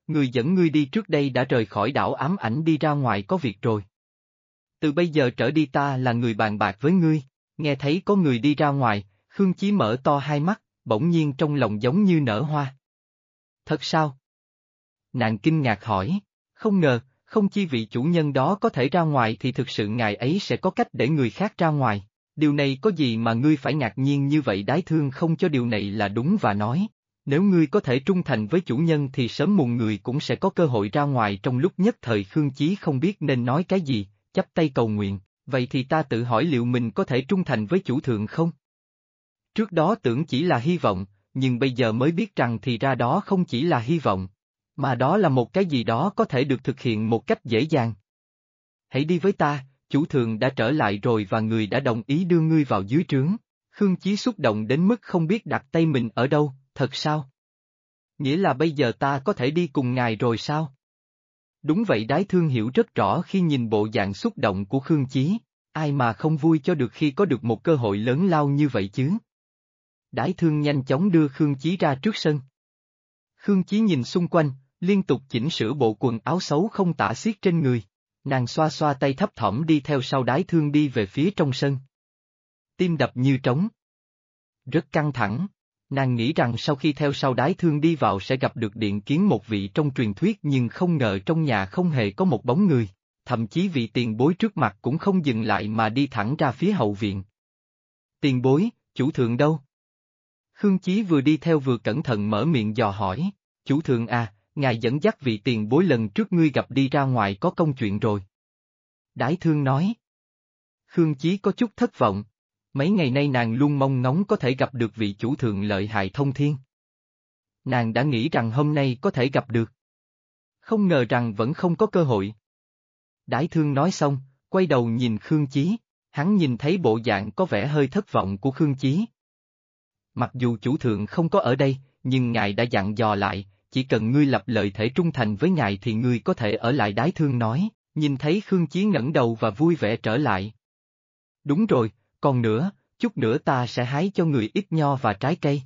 người dẫn ngươi đi trước đây đã rời khỏi đảo ám ảnh đi ra ngoài có việc rồi. Từ bây giờ trở đi ta là người bàn bạc với ngươi, nghe thấy có người đi ra ngoài, Khương Chí mở to hai mắt, bỗng nhiên trong lòng giống như nở hoa. Thật sao? Nàng kinh ngạc hỏi, không ngờ, không chi vị chủ nhân đó có thể ra ngoài thì thực sự ngài ấy sẽ có cách để người khác ra ngoài. Điều này có gì mà ngươi phải ngạc nhiên như vậy? Đái Thương không cho điều này là đúng và nói, nếu ngươi có thể trung thành với chủ nhân thì sớm muộn người cũng sẽ có cơ hội ra ngoài. Trong lúc nhất thời Khương Chí không biết nên nói cái gì, chắp tay cầu nguyện, vậy thì ta tự hỏi liệu mình có thể trung thành với chủ thượng không? Trước đó tưởng chỉ là hy vọng, nhưng bây giờ mới biết rằng thì ra đó không chỉ là hy vọng, mà đó là một cái gì đó có thể được thực hiện một cách dễ dàng. Hãy đi với ta, chủ thượng đã trở lại rồi và người đã đồng ý đưa ngươi vào dưới trướng. Khương Chí xúc động đến mức không biết đặt tay mình ở đâu, thật sao? Nghĩa là bây giờ ta có thể đi cùng ngài rồi sao? Đúng vậy. Đái Thương hiểu rất rõ khi nhìn bộ dạng xúc động của Khương Chí, ai mà không vui cho được khi có được một cơ hội lớn lao như vậy chứ? Đái Thương nhanh chóng đưa Khương Chí ra trước sân. Khương Chí nhìn xung quanh, liên tục chỉnh sửa bộ quần áo xấu không tả xiết trên người. Nàng xoa xoa tay thấp thỏm đi theo sau Đái Thương đi về phía trong sân. Tim đập như trống. Rất căng thẳng, nàng nghĩ rằng sau khi theo sau Đái Thương đi vào sẽ gặp được Điện Kiến, một vị trong truyền thuyết, nhưng không ngờ trong nhà không hề có một bóng người, thậm chí vị tiền bối trước mặt cũng không dừng lại mà đi thẳng ra phía hậu viện. Tiền bối, chủ thượng đâu? Khương Chí vừa đi theo vừa cẩn thận mở miệng dò hỏi, chủ thượng à, ngài dẫn dắt vị tiền bối lần trước ngươi gặp đi ra ngoài có công chuyện rồi. Đái Thương nói. Khương Chí có chút thất vọng, mấy ngày nay nàng luôn mong ngóng có thể gặp được vị chủ thượng lợi hại thông thiên. Nàng đã nghĩ rằng hôm nay có thể gặp được. Không ngờ rằng vẫn không có cơ hội. Đái Thương nói xong, quay đầu nhìn Khương Chí, hắn nhìn thấy bộ dạng có vẻ hơi thất vọng của Khương Chí. Mặc dù chủ thượng không có ở đây, nhưng ngài đã dặn dò lại, chỉ cần ngươi lập lời thể trung thành với ngài thì ngươi có thể ở lại. Đái Thương nói, nhìn thấy Khương Chí ngẩng đầu và vui vẻ trở lại. Đúng rồi, còn nữa, chút nữa ta sẽ hái cho người ít nho và trái cây.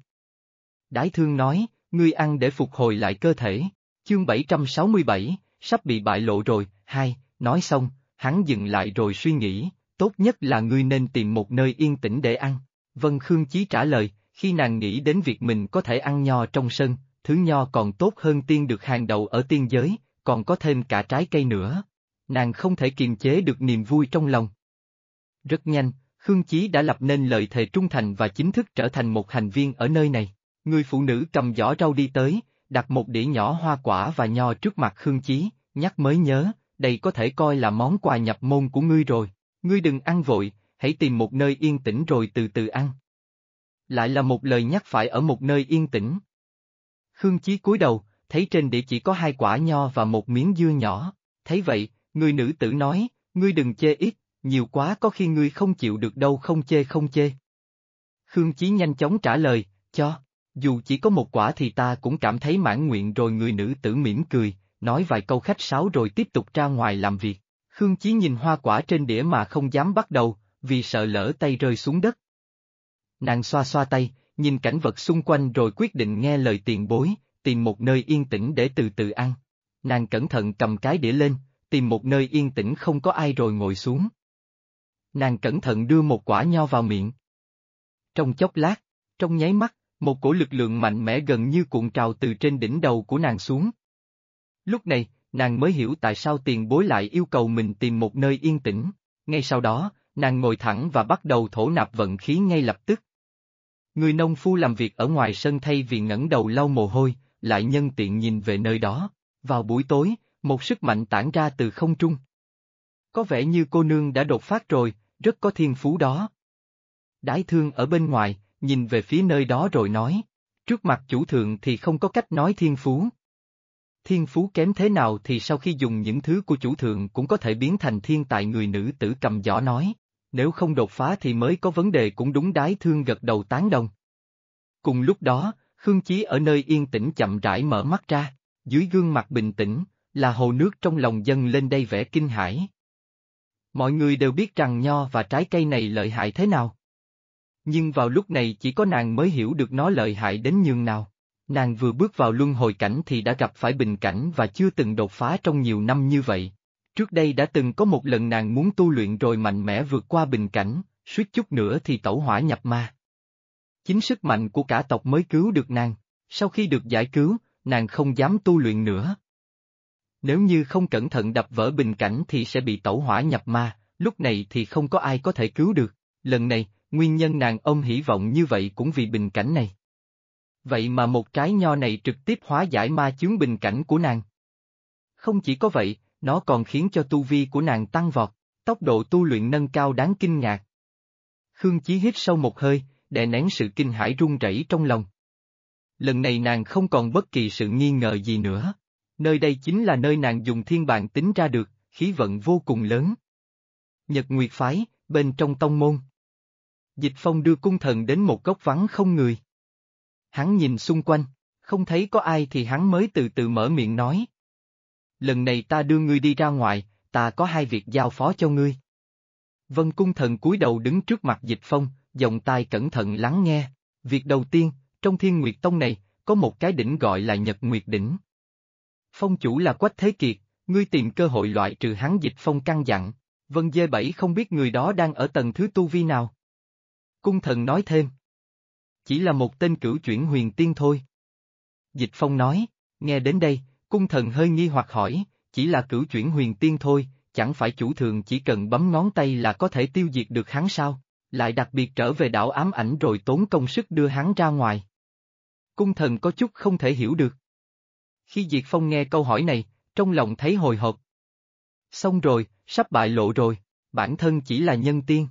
Đái Thương nói, ngươi ăn để phục hồi lại cơ thể. Chương 767, sắp bị bại lộ rồi. Nói xong, hắn dừng lại rồi suy nghĩ, tốt nhất là ngươi nên tìm một nơi yên tĩnh để ăn. Vâng. Khương Chí trả lời, khi nàng nghĩ đến việc mình có thể ăn nho trong sân, thứ nho còn tốt hơn tiên được hàng đầu ở tiên giới, còn có thêm cả trái cây nữa. Nàng không thể kiềm chế được niềm vui trong lòng. Rất nhanh, Khương Chí đã lập nên lời thề trung thành và chính thức trở thành một thành viên ở nơi này. Người phụ nữ cầm giỏ rau đi tới, đặt một đĩa nhỏ hoa quả và nho trước mặt Khương Chí, nhắc mới nhớ, đây có thể coi là món quà nhập môn của ngươi rồi. Ngươi đừng ăn vội, hãy tìm một nơi yên tĩnh rồi từ từ ăn. Lại là một lời nhắc phải ở một nơi yên tĩnh. Khương Chí cúi đầu, thấy trên đĩa chỉ có 2 quả nho và một miếng dưa nhỏ. Thấy vậy, người nữ tử nói, ngươi đừng chê ít, nhiều quá có khi ngươi không chịu được đâu. Không chê không chê. Khương Chí nhanh chóng trả lời, cho, dù chỉ có 1 quả thì ta cũng cảm thấy mãn nguyện rồi. Người nữ tử mỉm cười, nói vài câu khách sáo rồi tiếp tục ra ngoài làm việc. Khương Chí nhìn hoa quả trên đĩa mà không dám bắt đầu, vì sợ lỡ tay rơi xuống đất. Nàng xoa xoa tay, nhìn cảnh vật xung quanh rồi quyết định nghe lời tiền bối, tìm một nơi yên tĩnh để từ từ ăn. Nàng cẩn thận cầm cái đĩa lên, tìm một nơi yên tĩnh không có ai rồi ngồi xuống. Nàng cẩn thận đưa 1 quả nho vào miệng. Trong chốc lát, trong nháy mắt, một cổ lực lượng mạnh mẽ gần như cuộn trào từ trên đỉnh đầu của nàng xuống. Lúc này, nàng mới hiểu tại sao tiền bối lại yêu cầu mình tìm một nơi yên tĩnh. Ngay sau đó, nàng ngồi thẳng và bắt đầu thổ nạp vận khí ngay lập tức. Người nông phu làm việc ở ngoài sân thay vì ngẩng đầu lau mồ hôi, lại nhân tiện nhìn về nơi đó. Vào buổi tối, một sức mạnh tản ra từ không trung. Có vẻ như cô nương đã đột phát rồi, rất có thiên phú đó. Đái Thương ở bên ngoài, nhìn về phía nơi đó rồi nói, trước mặt chủ thượng thì không có cách nói thiên phú. Thiên phú kém thế nào thì sau khi dùng những thứ của chủ thượng cũng có thể biến thành thiên tài. Người nữ tử cầm giỏ nói, nếu không đột phá thì mới có vấn đề. Cũng đúng. Đái Thương gật đầu tán đồng. Cùng lúc đó, Khương Chí ở nơi yên tĩnh chậm rãi mở mắt ra, dưới gương mặt bình tĩnh, là hồ nước trong lòng dâng lên đầy vẻ kinh hãi. Mọi người đều biết rằng nho và trái cây này lợi hại thế nào. Nhưng vào lúc này chỉ có nàng mới hiểu được nó lợi hại đến nhường nào. Nàng vừa bước vào luân hồi cảnh thì đã gặp phải bình cảnh và chưa từng đột phá trong nhiều năm như vậy. Trước đây đã từng có một lần nàng muốn tu luyện rồi mạnh mẽ vượt qua bình cảnh, suýt chút nữa thì tẩu hỏa nhập ma. Chính sức mạnh của cả tộc mới cứu được nàng. Sau khi được giải cứu, nàng không dám tu luyện nữa. Nếu như không cẩn thận đập vỡ bình cảnh thì sẽ bị tẩu hỏa nhập ma, lúc này thì không có ai có thể cứu được. Lần này, nguyên nhân nàng ôm hy vọng như vậy cũng vì bình cảnh này. Vậy mà một trái nho này trực tiếp hóa giải ma chướng bình cảnh của nàng. Không chỉ có vậy, nó còn khiến cho tu vi của nàng tăng vọt, tốc độ tu luyện nâng cao đáng kinh ngạc. Khương Chí hít sâu một hơi, đè nén sự kinh hãi run rẩy trong lòng. Lần này nàng không còn bất kỳ sự nghi ngờ gì nữa. Nơi đây chính là nơi nàng dùng thiên bàn tính ra được, khí vận vô cùng lớn. Nhật Nguyệt Phái, bên trong tông môn. Dịch Phong đưa cung thần đến một góc vắng không người. Hắn nhìn xung quanh, không thấy có ai thì hắn mới từ từ mở miệng nói. Lần này ta đưa ngươi đi ra ngoài, ta có hai việc giao phó cho ngươi. Vân cung thần cúi đầu đứng trước mặt Dịch Phong, giọng tai cẩn thận lắng nghe. Việc đầu tiên, trong Thiên Nguyệt Tông này, có một cái đỉnh gọi là Nhật Nguyệt Đỉnh. Phong chủ là Quách Thế Kiệt, ngươi tìm cơ hội loại trừ hắn. Dịch Phong căn dặn. Vân Dê 7 không biết người đó đang ở tầng thứ tu vi nào. Cung thần nói thêm. Chỉ là một tên cửu chuyển huyền tiên thôi. Dịch Phong nói, nghe đến đây, cung thần hơi nghi hoặc hỏi, chỉ là cửu chuyển huyền tiên thôi, chẳng phải chủ thượng chỉ cần bấm ngón tay là có thể tiêu diệt được hắn sao, lại đặc biệt trở về đảo ám ảnh rồi tốn công sức đưa hắn ra ngoài. Cung thần có chút không thể hiểu được. Khi Diệt Phong nghe câu hỏi này, trong lòng thấy hồi hộp. Xong rồi, sắp bại lộ rồi, bản thân chỉ là nhân tiên.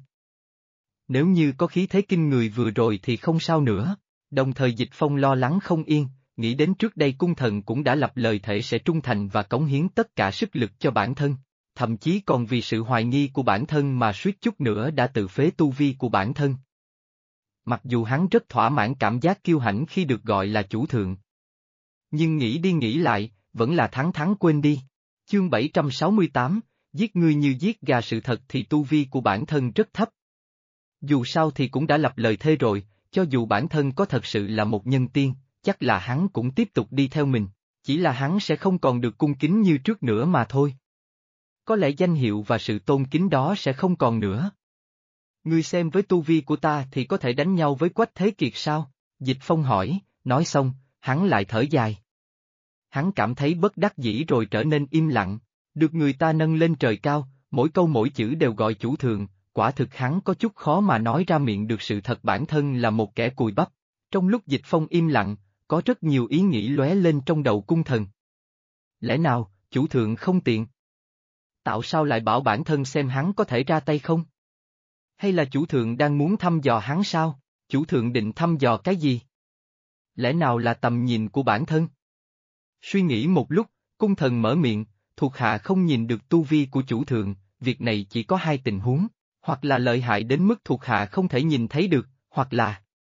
Nếu như có khí thế kinh người vừa rồi thì không sao nữa, đồng thời Dịch Phong lo lắng không yên, nghĩ đến trước đây cung thần cũng đã lập lời thể sẽ trung thành và cống hiến tất cả sức lực cho bản thân, thậm chí còn vì sự hoài nghi của bản thân mà suýt chút nữa đã tự phế tu vi của bản thân. Mặc dù hắn rất thỏa mãn cảm giác kiêu hãnh khi được gọi là chủ thượng. Nhưng nghĩ đi nghĩ lại, vẫn là thắng thắng quên đi. Chương 768, giết ngươi như giết gà. Sự thật thì tu vi của bản thân rất thấp. Dù sao thì cũng đã lập lời thề rồi, cho dù bản thân có thật sự là một nhân tiên, chắc là hắn cũng tiếp tục đi theo mình, chỉ là hắn sẽ không còn được cung kính như trước nữa mà thôi. Có lẽ danh hiệu và sự tôn kính đó sẽ không còn nữa. Ngươi xem với tu vi của ta thì có thể đánh nhau với Quách Thế Kiệt sao? Dịch Phong hỏi, nói xong, hắn lại thở dài. Hắn cảm thấy bất đắc dĩ rồi trở nên im lặng, được người ta nâng lên trời cao, mỗi câu mỗi chữ đều gọi chủ thượng, quả thực hắn có chút khó mà nói ra miệng được sự thật bản thân là một kẻ cùi bắp. Trong lúc Dịch Phong im lặng, có rất nhiều ý nghĩ lóe lên trong đầu cung thần. Lẽ nào, chủ thượng không tiện? Tạo sao lại bảo bản thân xem hắn có thể ra tay không? Hay là chủ thượng đang muốn thăm dò hắn sao? Chủ thượng định thăm dò cái gì? Lẽ nào là tầm nhìn của bản thân? Suy nghĩ một lúc, cung thần mở miệng, thuộc hạ không nhìn được tu vi của chủ thượng, việc này chỉ có hai tình huống, hoặc là lợi hại đến mức thuộc hạ không thể nhìn thấy được, hoặc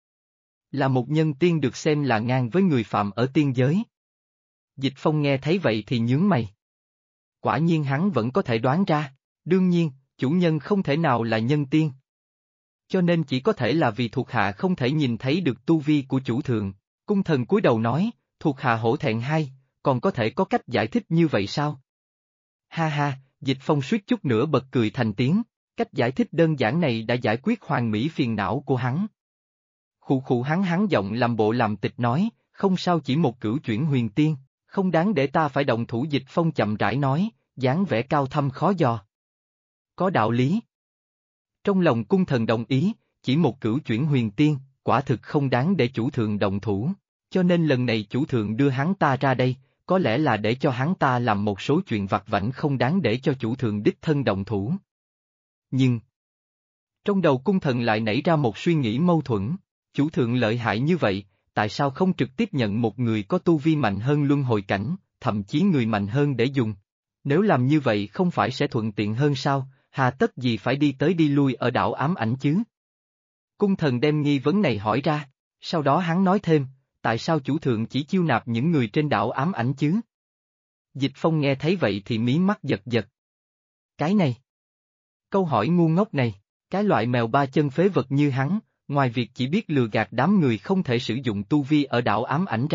là một nhân tiên được xem là ngang với người phạm ở tiên giới. Dịch Phong nghe thấy vậy thì nhướng mày. Quả nhiên hắn vẫn có thể đoán ra, đương nhiên, chủ nhân không thể nào là nhân tiên. Cho nên chỉ có thể là vì thuộc hạ không thể nhìn thấy được tu vi của chủ thượng. Cung thần cúi đầu nói, thuộc hạ hổ thẹn hay, còn có thể có cách giải thích như vậy sao? Ha ha, Dịch Phong suýt chút nữa bật cười thành tiếng, cách giải thích đơn giản này đã giải quyết hoàn mỹ phiền não của hắn. Khụ khụ hắn giọng làm bộ làm tịch nói, không sao, chỉ một cửu chuyển huyền tiên, không đáng để ta phải động thủ. Dịch Phong chậm rãi nói, dáng vẻ cao thâm khó dò. Có đạo lý. Trong lòng cung thần đồng ý, chỉ một cửu chuyển huyền tiên, quả thực không đáng để chủ thượng động thủ, cho nên lần này chủ thượng đưa hắn ta ra đây, có lẽ là để cho hắn ta làm một số chuyện vặt vãnh không đáng để cho chủ thượng đích thân động thủ. Nhưng, trong đầu cung thần lại nảy ra một suy nghĩ mâu thuẫn, chủ thượng lợi hại như vậy, tại sao không trực tiếp nhận một người có tu vi mạnh hơn luân hồi cảnh, thậm chí người mạnh hơn để dùng? Nếu làm như vậy không phải sẽ thuận tiện hơn sao, hà tất gì phải đi tới đi lui ở đảo ám ảnh chứ? Cung thần đem nghi vấn này hỏi ra, sau đó hắn nói thêm, tại sao chủ thượng chỉ chiêu nạp những người trên đảo ám ảnh chứ? Dịch Phong nghe thấy vậy thì mí mắt giật giật. Cái này? Câu hỏi ngu ngốc này, cái loại mèo ba chân phế vật như hắn, ngoài việc chỉ biết lừa gạt đám người không thể sử dụng tu vi ở đảo ám ảnh ra,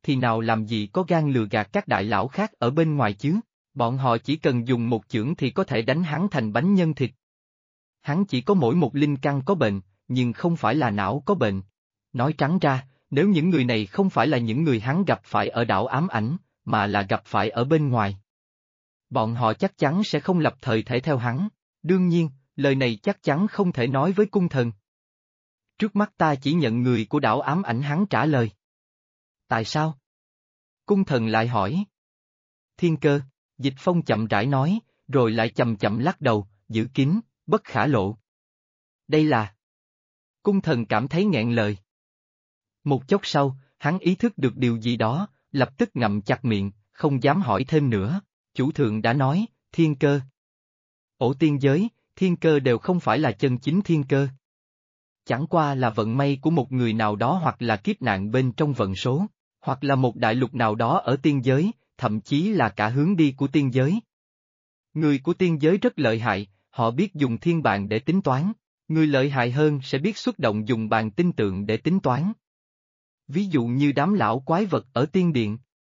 thì nào làm gì có gan lừa gạt các đại lão khác ở bên ngoài chứ, bọn họ chỉ cần dùng một chưởng thì có thể đánh hắn thành bánh nhân thịt. Hắn chỉ có mỗi một linh căn có bệnh, nhưng không phải là não có bệnh. Nói trắng ra, nếu những người này không phải là những người hắn gặp phải ở đảo ám ảnh, mà là gặp phải ở bên ngoài, bọn họ chắc chắn sẽ không lập thời thể theo hắn. Đương nhiên, lời này chắc chắn không thể nói với cung thần. Trước mắt ta chỉ nhận người của đảo ám ảnh, hắn trả lời. Tại sao? Cung thần lại hỏi. Thiên cơ, Dịch Phong chậm rãi nói, rồi lại chậm chậm lắc đầu, giữ kín, bất khả lộ. Đây là... Cung thần cảm thấy nghẹn lời. Một chốc sau, hắn ý thức được điều gì đó, lập tức ngậm chặt miệng, không dám hỏi thêm nữa. Chủ thượng đã nói, thiên cơ. Ổ tiên giới, thiên cơ đều không phải là chân chính thiên cơ. Chẳng qua là vận may của một người nào đó, hoặc là kiếp nạn bên trong vận số, hoặc là một đại lục nào đó ở tiên giới, thậm chí là cả hướng đi của tiên giới. Người của tiên giới rất lợi hại, họ biết dùng thiên bàn để tính toán. Người lợi hại hơn sẽ biết xuất động dùng bàn tinh tượng để tính toán. Ví dụ như đám lão quái vật ở tiên điện.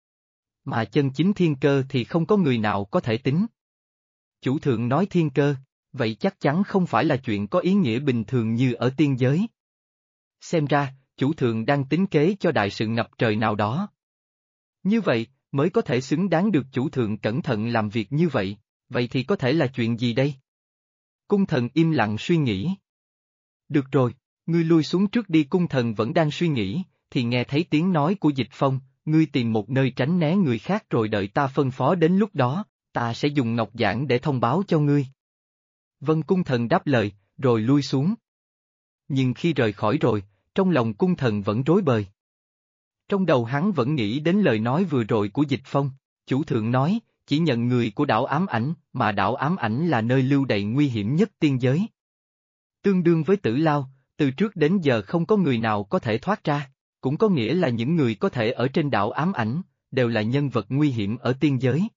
Mà chân chính thiên cơ thì không có người nào có thể tính. Chủ thượng nói thiên cơ, vậy chắc chắn không phải là chuyện có ý nghĩa bình thường như ở tiên giới. Xem ra, chủ thượng đang tính kế cho đại sự ngập trời nào đó. Như vậy, mới có thể xứng đáng được chủ thượng cẩn thận làm việc như vậy, vậy thì có thể là chuyện gì đây? Cung thần im lặng suy nghĩ. Được rồi, ngươi lui xuống trước đi. Cung thần vẫn đang suy nghĩ, thì nghe thấy tiếng nói của Dịch Phong, ngươi tìm một nơi tránh né người khác rồi đợi ta phân phó, đến lúc đó, ta sẽ dùng ngọc giản để thông báo cho ngươi. Vân, cung thần đáp lời, rồi lui xuống. Nhưng khi rời khỏi rồi, trong lòng cung thần vẫn rối bời. Trong đầu hắn vẫn nghĩ đến lời nói vừa rồi của Dịch Phong, chủ thượng nói, chỉ nhận người của đảo ám ảnh, mà đảo ám ảnh là nơi lưu đày nguy hiểm nhất tiên giới. Tương đương với tử lao, từ trước đến giờ không có người nào có thể thoát ra, cũng có nghĩa là những người có thể ở trên đảo ám ảnh, đều là nhân vật nguy hiểm ở tiên giới.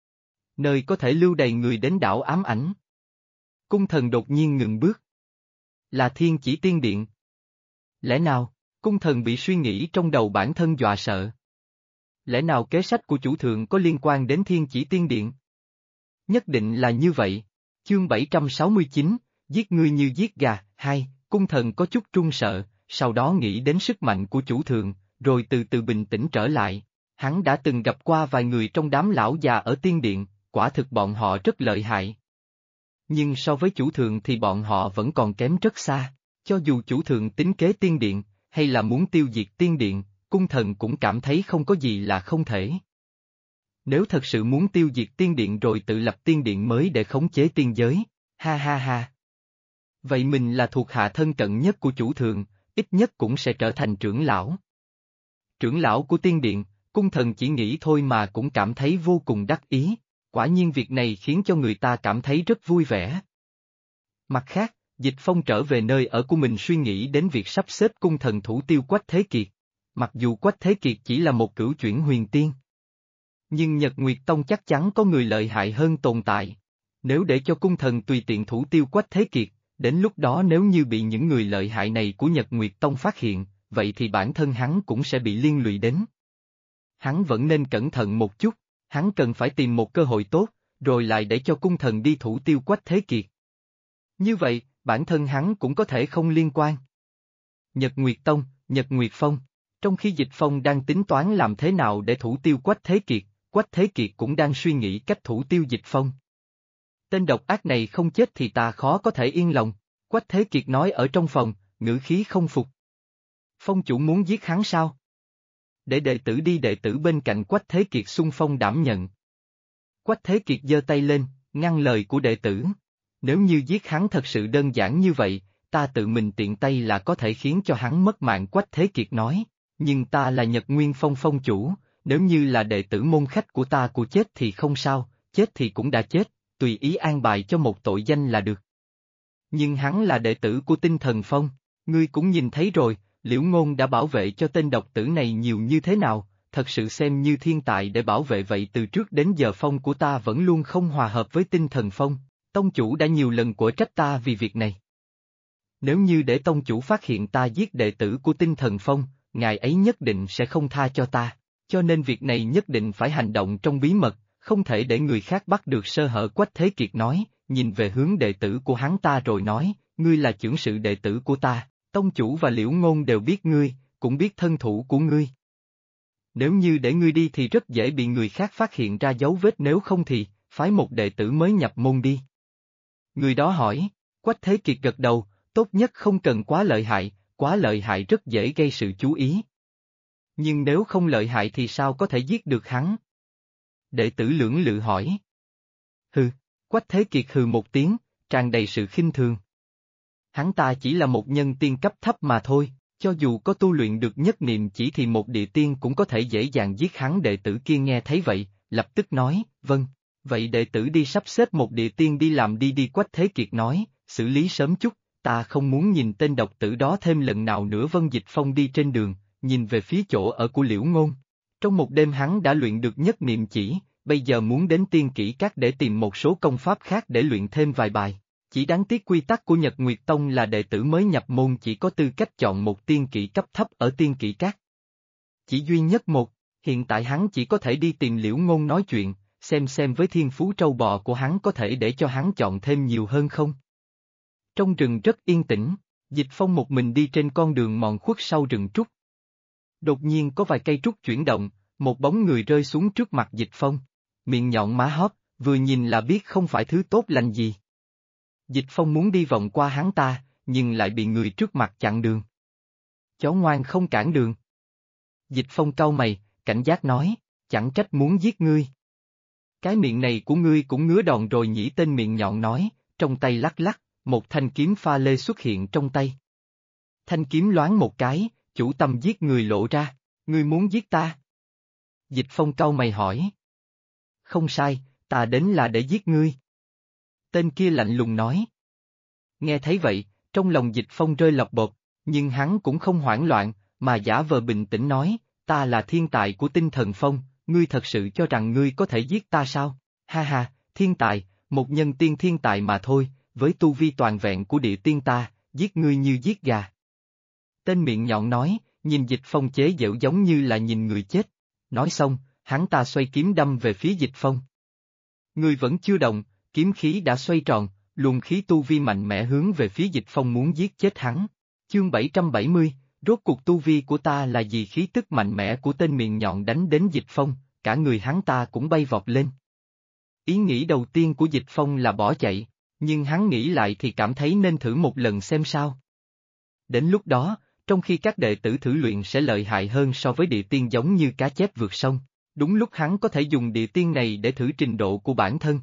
Nơi có thể lưu đày người đến đảo ám ảnh. Cung thần đột nhiên ngừng bước. Là Thiên Chỉ Tiên Điện. Lẽ nào, cung thần bị suy nghĩ trong đầu bản thân dọa sợ. Lẽ nào kế sách của chủ thượng có liên quan đến Thiên Chỉ Tiên Điện? Nhất định là như vậy. Chương 769, giết ngươi như giết gà. Hai, cung thần có chút run sợ, sau đó nghĩ đến sức mạnh của chủ thượng, rồi từ từ bình tĩnh trở lại. Hắn đã từng gặp qua vài người trong đám lão già ở tiên điện, quả thực bọn họ rất lợi hại. Nhưng so với chủ thượng thì bọn họ vẫn còn kém rất xa, cho dù chủ thượng tính kế tiên điện, hay là muốn tiêu diệt tiên điện, cung thần cũng cảm thấy không có gì là không thể. Nếu thật sự muốn tiêu diệt tiên điện rồi tự lập tiên điện mới để khống chế tiên giới, ha ha ha. Vậy mình là thuộc hạ thân cận nhất của chủ thượng, ít nhất cũng sẽ trở thành trưởng lão. Trưởng lão của tiên điện, cung thần chỉ nghĩ thôi mà cũng cảm thấy vô cùng đắc ý, quả nhiên việc này khiến cho người ta cảm thấy rất vui vẻ. Mặt khác, Dịch Phong trở về nơi ở của mình suy nghĩ đến việc sắp xếp cung thần thủ tiêu Quách Thế Kiệt. Mặc dù Quách Thế Kiệt chỉ là một cửu chuyển huyền tiên, nhưng Nhật Nguyệt Tông chắc chắn có người lợi hại hơn tồn tại. Nếu để cho cung thần tùy tiện thủ tiêu Quách Thế Kiệt, đến lúc đó nếu như bị những người lợi hại này của Nhật Nguyệt Tông phát hiện, vậy thì bản thân hắn cũng sẽ bị liên lụy đến. Hắn vẫn nên cẩn thận một chút, hắn cần phải tìm một cơ hội tốt, rồi lại để cho cung thần đi thủ tiêu Quách Thế Kiệt. Như vậy, bản thân hắn cũng có thể không liên quan. Nhật Nguyệt Tông, Nhật Nguyệt Phong. Trong khi Dịch Phong đang tính toán làm thế nào để thủ tiêu Quách Thế Kiệt, Quách Thế Kiệt cũng đang suy nghĩ cách thủ tiêu Dịch Phong. Tên độc ác này không chết thì ta khó có thể yên lòng, Quách Thế Kiệt nói ở trong phòng, ngữ khí không phục. Phong chủ muốn giết hắn sao? Để đệ tử đi. Đệ tử bên cạnh Quách Thế Kiệt xung phong đảm nhận. Quách Thế Kiệt giơ tay lên, ngăn lời của đệ tử. Nếu như giết hắn thật sự đơn giản như vậy, ta tự mình tiện tay là có thể khiến cho hắn mất mạng. Quách Thế Kiệt nói, nhưng ta là Nhật Nguyên Phong phong chủ, nếu như là đệ tử môn khách của ta của chết thì không sao, chết thì cũng đã chết, tùy ý an bài cho một tội danh là được. Nhưng hắn là đệ tử của Tinh Thần Phong, ngươi cũng nhìn thấy rồi, Liễu Ngôn đã bảo vệ cho tên độc tử này nhiều như thế nào, thật sự xem như thiên tài để bảo vệ vậy. Từ trước đến giờ phong của ta vẫn luôn không hòa hợp với Tinh Thần Phong, tông chủ đã nhiều lần quở trách ta vì việc này. Nếu như để tông chủ phát hiện ta giết đệ tử của Tinh Thần Phong, ngài ấy nhất định sẽ không tha cho ta. cho nên việc này nhất định phải hành động trong bí mật, không thể để người khác bắt được sơ hở. Quách Thế Kiệt nói, nhìn về hướng đệ tử của hắn ta rồi nói, ngươi là chưởng sự đệ tử của ta, tông chủ và Liễu Ngôn đều biết ngươi, cũng biết thân thủ của ngươi. Nếu như để ngươi đi thì rất dễ bị người khác phát hiện ra dấu vết, nếu không thì, phái một đệ tử mới nhập môn đi. Người đó hỏi, Quách Thế Kiệt gật đầu, tốt nhất không cần quá lợi hại rất dễ gây sự chú ý. Nhưng nếu không lợi hại thì sao có thể giết được hắn? Đệ tử lưỡng lự hỏi. Hừ, Quách Thế Kiệt hừ một tiếng, tràn đầy sự khinh thường. Hắn ta chỉ là một nhân tiên cấp thấp mà thôi, cho dù có tu luyện được nhất niệm chỉ thì một địa tiên cũng có thể dễ dàng giết hắn. Đệ tử kia nghe thấy vậy, lập tức nói, vâng, vậy đệ tử đi sắp xếp một địa tiên đi làm đi. Quách Thế Kiệt nói, xử lý sớm chút, ta không muốn nhìn tên độc tử đó thêm lần nào nữa. Vân Dịch Phong đi trên đường, nhìn về phía chỗ ở của Liễu Ngôn. Trong một đêm hắn đã luyện được nhất niệm chỉ, bây giờ muốn đến tiên kỷ các để tìm một số công pháp khác để luyện thêm vài bài. Chỉ đáng tiếc quy tắc của Nhật Nguyệt Tông là đệ tử mới nhập môn chỉ có tư cách chọn một tiên kỷ cấp thấp ở tiên kỷ các. Chỉ duy nhất một, hiện tại hắn chỉ có thể đi tìm Liễu Ngôn nói chuyện, xem với thiên phú trâu bò của hắn có thể để cho hắn chọn thêm nhiều hơn không. Trong rừng rất yên tĩnh, Dịch Phong một mình đi trên con đường mòn khuất sau rừng trúc. Đột nhiên có vài cây trúc chuyển động, một bóng người rơi xuống trước mặt Dịch Phong, miệng nhọn má hóp, vừa nhìn là biết không phải thứ tốt lành gì. Dịch Phong muốn đi vòng qua hắn ta, nhưng lại bị người trước mặt chặn đường. Chó ngoan không cản đường. Dịch Phong cau mày, cảnh giác nói, chẳng trách muốn giết ngươi. Cái miệng này của ngươi cũng ngứa đòn rồi nhỉ. Tên miệng nhọn nói, trong tay lắc lắc, một thanh kiếm pha lê xuất hiện trong tay. Thanh kiếm loáng một cái, chủ tâm giết người lộ ra, ngươi muốn giết ta? Dịch Phong cau mày hỏi. Không sai, ta đến là để giết ngươi. Tên kia lạnh lùng nói. Nghe thấy vậy, trong lòng Dịch Phong rơi lọc bột, nhưng hắn cũng không hoảng loạn, mà giả vờ bình tĩnh nói, ta là thiên tài của Tinh Thần Phong, ngươi thật sự cho rằng ngươi có thể giết ta sao? Ha ha, thiên tài, một nhân tiên thiên tài mà thôi, với tu vi toàn vẹn của địa tiên ta, giết ngươi như giết gà. Tên miệng nhọn nói, nhìn Dịch Phong chế giễu giống như là nhìn người chết. Nói xong, hắn ta xoay kiếm đâm về phía Dịch Phong. Người vẫn chưa động, kiếm khí đã xoay tròn, luồng khí tu vi mạnh mẽ hướng về phía Dịch Phong muốn giết chết hắn. Chương 770, rốt cuộc tu vi của ta là gì? Khí tức mạnh mẽ của tên miệng nhọn đánh đến Dịch Phong, cả người hắn ta cũng bay vọt lên. Ý nghĩ đầu tiên của Dịch Phong là bỏ chạy, nhưng hắn nghĩ lại thì cảm thấy nên thử một lần xem sao. Đến lúc đó, trong khi các đệ tử thử luyện sẽ lợi hại hơn so với địa tiên giống như cá chép vượt sông, đúng lúc hắn có thể dùng địa tiên này để thử trình độ của bản thân.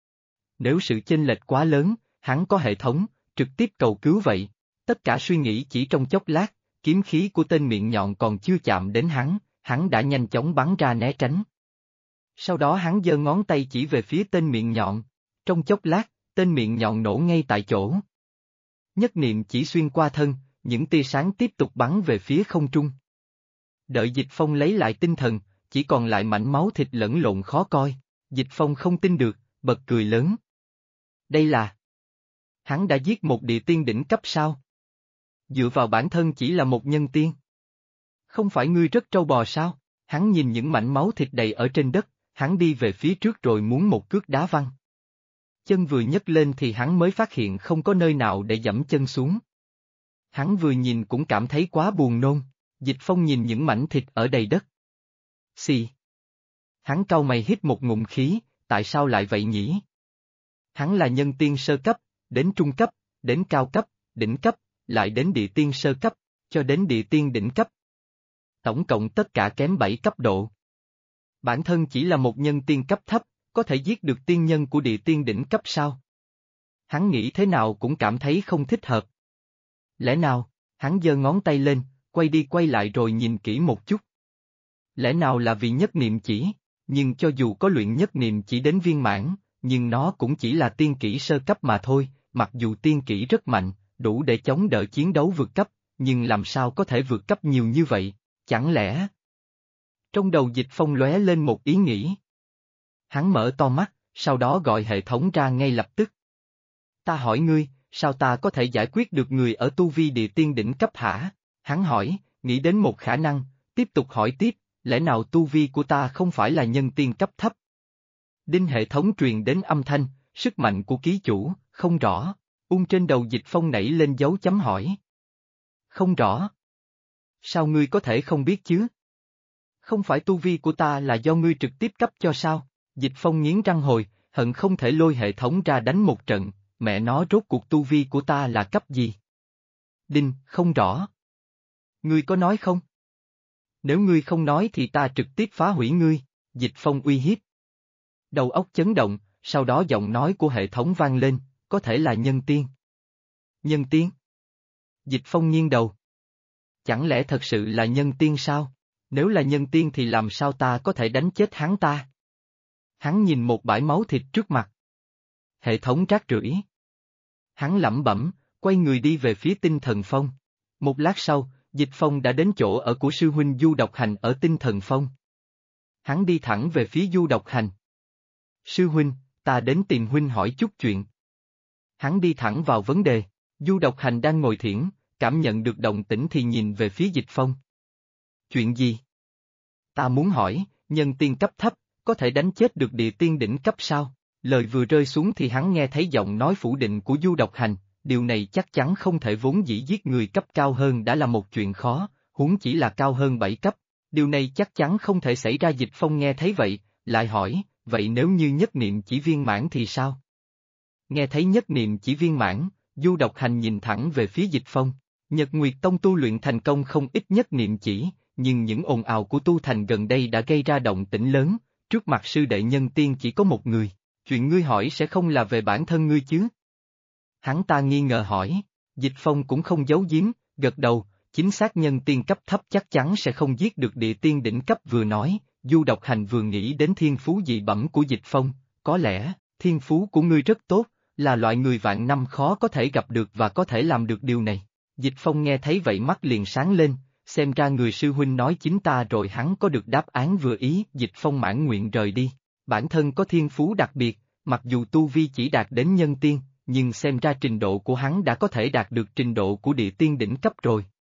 Nếu sự chênh lệch quá lớn, hắn có hệ thống, trực tiếp cầu cứu vậy. Tất cả suy nghĩ chỉ trong chốc lát, kiếm khí của tên miệng nhọn còn chưa chạm đến hắn đã nhanh chóng bắn ra né tránh. Sau đó hắn giơ ngón tay chỉ về phía tên miệng nhọn, trong chốc lát, tên miệng nhọn nổ ngay tại chỗ. Nhất niệm chỉ xuyên qua thân, những tia sáng tiếp tục bắn về phía không trung. Đợi Dịch Phong lấy lại tinh thần, chỉ còn lại mảnh máu thịt lẫn lộn khó coi. Dịch Phong không tin được, bật cười lớn. Đây là... Hắn đã giết một địa tiên đỉnh cấp sao? Dựa vào bản thân chỉ là một nhân tiên. Không phải ngươi rất trâu bò sao? Hắn nhìn những mảnh máu thịt đầy ở trên đất, hắn đi về phía trước rồi muốn một cước đá văng. Chân vừa nhấc lên thì hắn mới phát hiện không có nơi nào để dẫm chân xuống. Hắn vừa nhìn cũng cảm thấy quá buồn nôn. Dịch Phong nhìn những mảnh thịt ở đầy đất. Xì. Hắn cau mày hít một ngụm khí, tại sao lại vậy nhỉ? Hắn là nhân tiên sơ cấp, đến trung cấp, đến cao cấp, đỉnh cấp, lại đến địa tiên sơ cấp, cho đến địa tiên đỉnh cấp. Tổng cộng tất cả kém 7 cấp độ. Bản thân chỉ là một nhân tiên cấp thấp, có thể giết được tiên nhân của địa tiên đỉnh cấp sao? Hắn nghĩ thế nào cũng cảm thấy không thích hợp. Lẽ nào, hắn giơ ngón tay lên, quay đi quay lại rồi nhìn kỹ một chút. Lẽ nào là vì nhất niệm chỉ, nhưng cho dù có luyện nhất niệm chỉ đến viên mãn, nhưng nó cũng chỉ là tiên kỹ sơ cấp mà thôi, mặc dù tiên kỹ rất mạnh, đủ để chống đỡ chiến đấu vượt cấp, nhưng làm sao có thể vượt cấp nhiều như vậy, chẳng lẽ... Trong đầu Dịch Phong lóe lên một ý nghĩ. Hắn mở to mắt, sau đó gọi hệ thống ra ngay lập tức. Ta hỏi ngươi, sao ta có thể giải quyết được người ở tu vi địa tiên đỉnh cấp hả? Hắn hỏi, nghĩ đến một khả năng, tiếp tục hỏi tiếp, lẽ nào tu vi của ta không phải là nhân tiên cấp thấp? Đinh hệ thống truyền đến âm thanh, sức mạnh của ký chủ, không rõ. Trên đầu Dịch Phong nảy lên dấu chấm hỏi. Không rõ. Sao ngươi có thể không biết chứ? Không phải tu vi của ta là do ngươi trực tiếp cấp cho sao? Dịch Phong nghiến răng hồi, hận không thể lôi hệ thống ra đánh một trận, mẹ nó rốt cuộc tu vi của ta là cấp gì? Đinh, không rõ. Ngươi có nói không? Nếu ngươi không nói thì ta trực tiếp phá hủy ngươi, Dịch Phong uy hiếp. Đầu óc chấn động, sau đó giọng nói của hệ thống vang lên, có thể là nhân tiên. Nhân tiên? Dịch Phong nghiêng đầu. Chẳng lẽ thật sự là nhân tiên sao? Nếu là nhân tiên thì làm sao ta có thể đánh chết hắn ta? Hắn nhìn một bãi máu thịt trước mặt. Hệ thống rác rưởi. Hắn lẩm bẩm, quay người đi về phía Tinh Thần Phong. Một lát sau, Dịch Phong đã đến chỗ ở của sư huynh Du Độc Hành ở Tinh Thần Phong. Hắn đi thẳng về phía Du Độc Hành. Sư huynh, ta đến tìm huynh hỏi chút chuyện. Hắn đi thẳng vào vấn đề. Du Độc Hành đang ngồi thiển, cảm nhận được động tĩnh thì nhìn về phía Dịch Phong. Chuyện gì? Ta muốn hỏi, nhân tiên cấp thấp, có thể đánh chết được địa tiên đỉnh cấp sao? Lời vừa rơi xuống thì hắn nghe thấy giọng nói phủ định của Du Độc Hành, điều này chắc chắn không thể, vốn dĩ giết người cấp cao hơn đã là một chuyện khó, huống chỉ là cao hơn 7 cấp. Điều này chắc chắn không thể xảy ra. Dịch Phong nghe thấy vậy, lại hỏi, vậy nếu như nhất niệm chỉ viên mãn thì sao? Nghe thấy nhất niệm chỉ viên mãn, Du Độc Hành nhìn thẳng về phía Dịch Phong. Nhật Nguyệt Tông tu luyện thành công không ít nhất niệm chỉ, nhưng những ồn ào của tu thành gần đây đã gây ra động tĩnh lớn, trước mặt sư đệ nhân tiên chỉ có một người, chuyện ngươi hỏi sẽ không là về bản thân ngươi chứ? Hắn ta nghi ngờ hỏi, Dịch Phong cũng không giấu giếm, gật đầu, chính xác, nhân tiên cấp thấp chắc chắn sẽ không giết được địa tiên đỉnh cấp. Vừa nói, Du Độc Hành vừa nghĩ đến thiên phú dị bẩm của Dịch Phong, có lẽ, thiên phú của ngươi rất tốt, là loại người vạn năm khó có thể gặp được và có thể làm được điều này. Dịch Phong nghe thấy vậy mắt liền sáng lên, xem ra người sư huynh nói chính ta rồi. Hắn có được đáp án vừa ý. Dịch Phong mãn nguyện rời đi, bản thân có thiên phú đặc biệt, mặc dù tu vi chỉ đạt đến nhân tiên, nhưng xem ra trình độ của hắn đã có thể đạt được trình độ của địa tiên đỉnh cấp rồi.